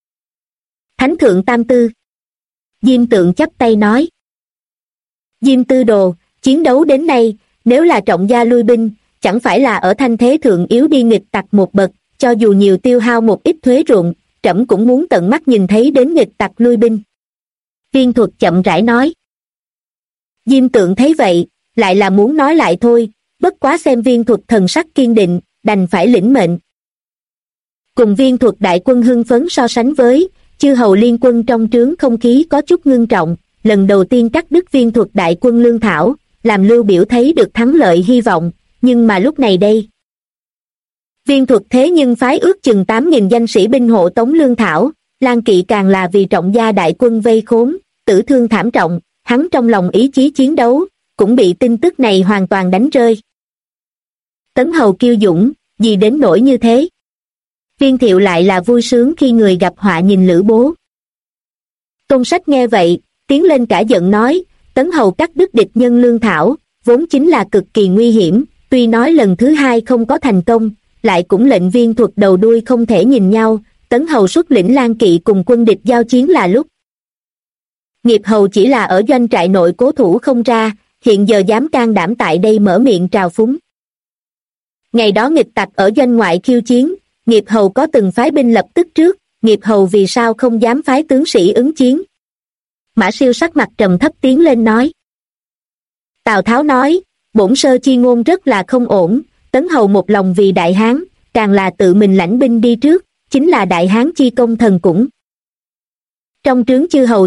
Thánh thượng tam tư. Diêm Tượng chắp tay nói. Diêm Tư Đồ, chiến đấu đến nay, nếu là Trọng Gia lui binh, chẳng phải là ở thanh thế thượng yếu đi nghịch tặc một bậc, cho dù nhiều tiêu hao một ít thuế ruộng, trẫm cũng muốn tận mắt nhìn thấy đến nghịch tặc lui binh. Viên Thuật chậm rãi nói. Diêm Tượng thấy vậy, lại là muốn nói lại thôi, bất quá xem Viên Thuật thần sắc kiên định, đành phải lĩnh mệnh. Cùng Viên Thuật đại quân hưng phấn so sánh với, chư hầu liên quân trong trướng không khí có chút ngưng trọng, lần đầu tiên cắt đứt Viên Thuật đại quân lương thảo, làm Lưu Biểu thấy được thắng lợi hy vọng, nhưng mà lúc này đây. Viên Thuật thế nhưng phái ước chừng 8.000 danh sĩ binh hộ tống lương thảo, Lang Kỵ càng là vì Trọng Gia đại quân vây khốn, tử thương thảm trọng, hắn trong lòng ý chí chiến đấu, cũng bị tin tức này hoàn toàn đánh rơi. Tấn hầu kiêu dũng, gì đến nỗi như thế? Viên Thiệu lại là vui sướng khi người gặp họa nhìn Lữ Bố. Tôn Sách nghe vậy, tiến lên cả giận nói, Tấn hầu cắt đứt địch nhân lương thảo, vốn chính là cực kỳ nguy hiểm, tuy nói lần thứ hai không có thành công, lại cũng lệnh Viên Thuật đầu đuôi không thể nhìn nhau, Tấn hầu xuất lĩnh Lang Kỵ cùng quân địch giao chiến là lúc, Nghiệp hầu chỉ là ở doanh trại nội cố thủ không ra, hiện giờ dám can đảm tại đây mở miệng trào phúng. Ngày đó nghịch tặc ở doanh ngoại khiêu chiến, nghiệp hầu có từng phái binh lập tức trước, nghiệp hầu vì sao không dám phái tướng sĩ ứng chiến? Mã Siêu sắc mặt trầm thấp tiến lên nói. Tào Tháo nói, bổn sơ chi ngôn rất là không ổn, Tấn hầu một lòng vì đại hán, càng là tự mình lãnh binh đi trước, chính là đại hán chi công thần cũng. Trong trướng chư hầu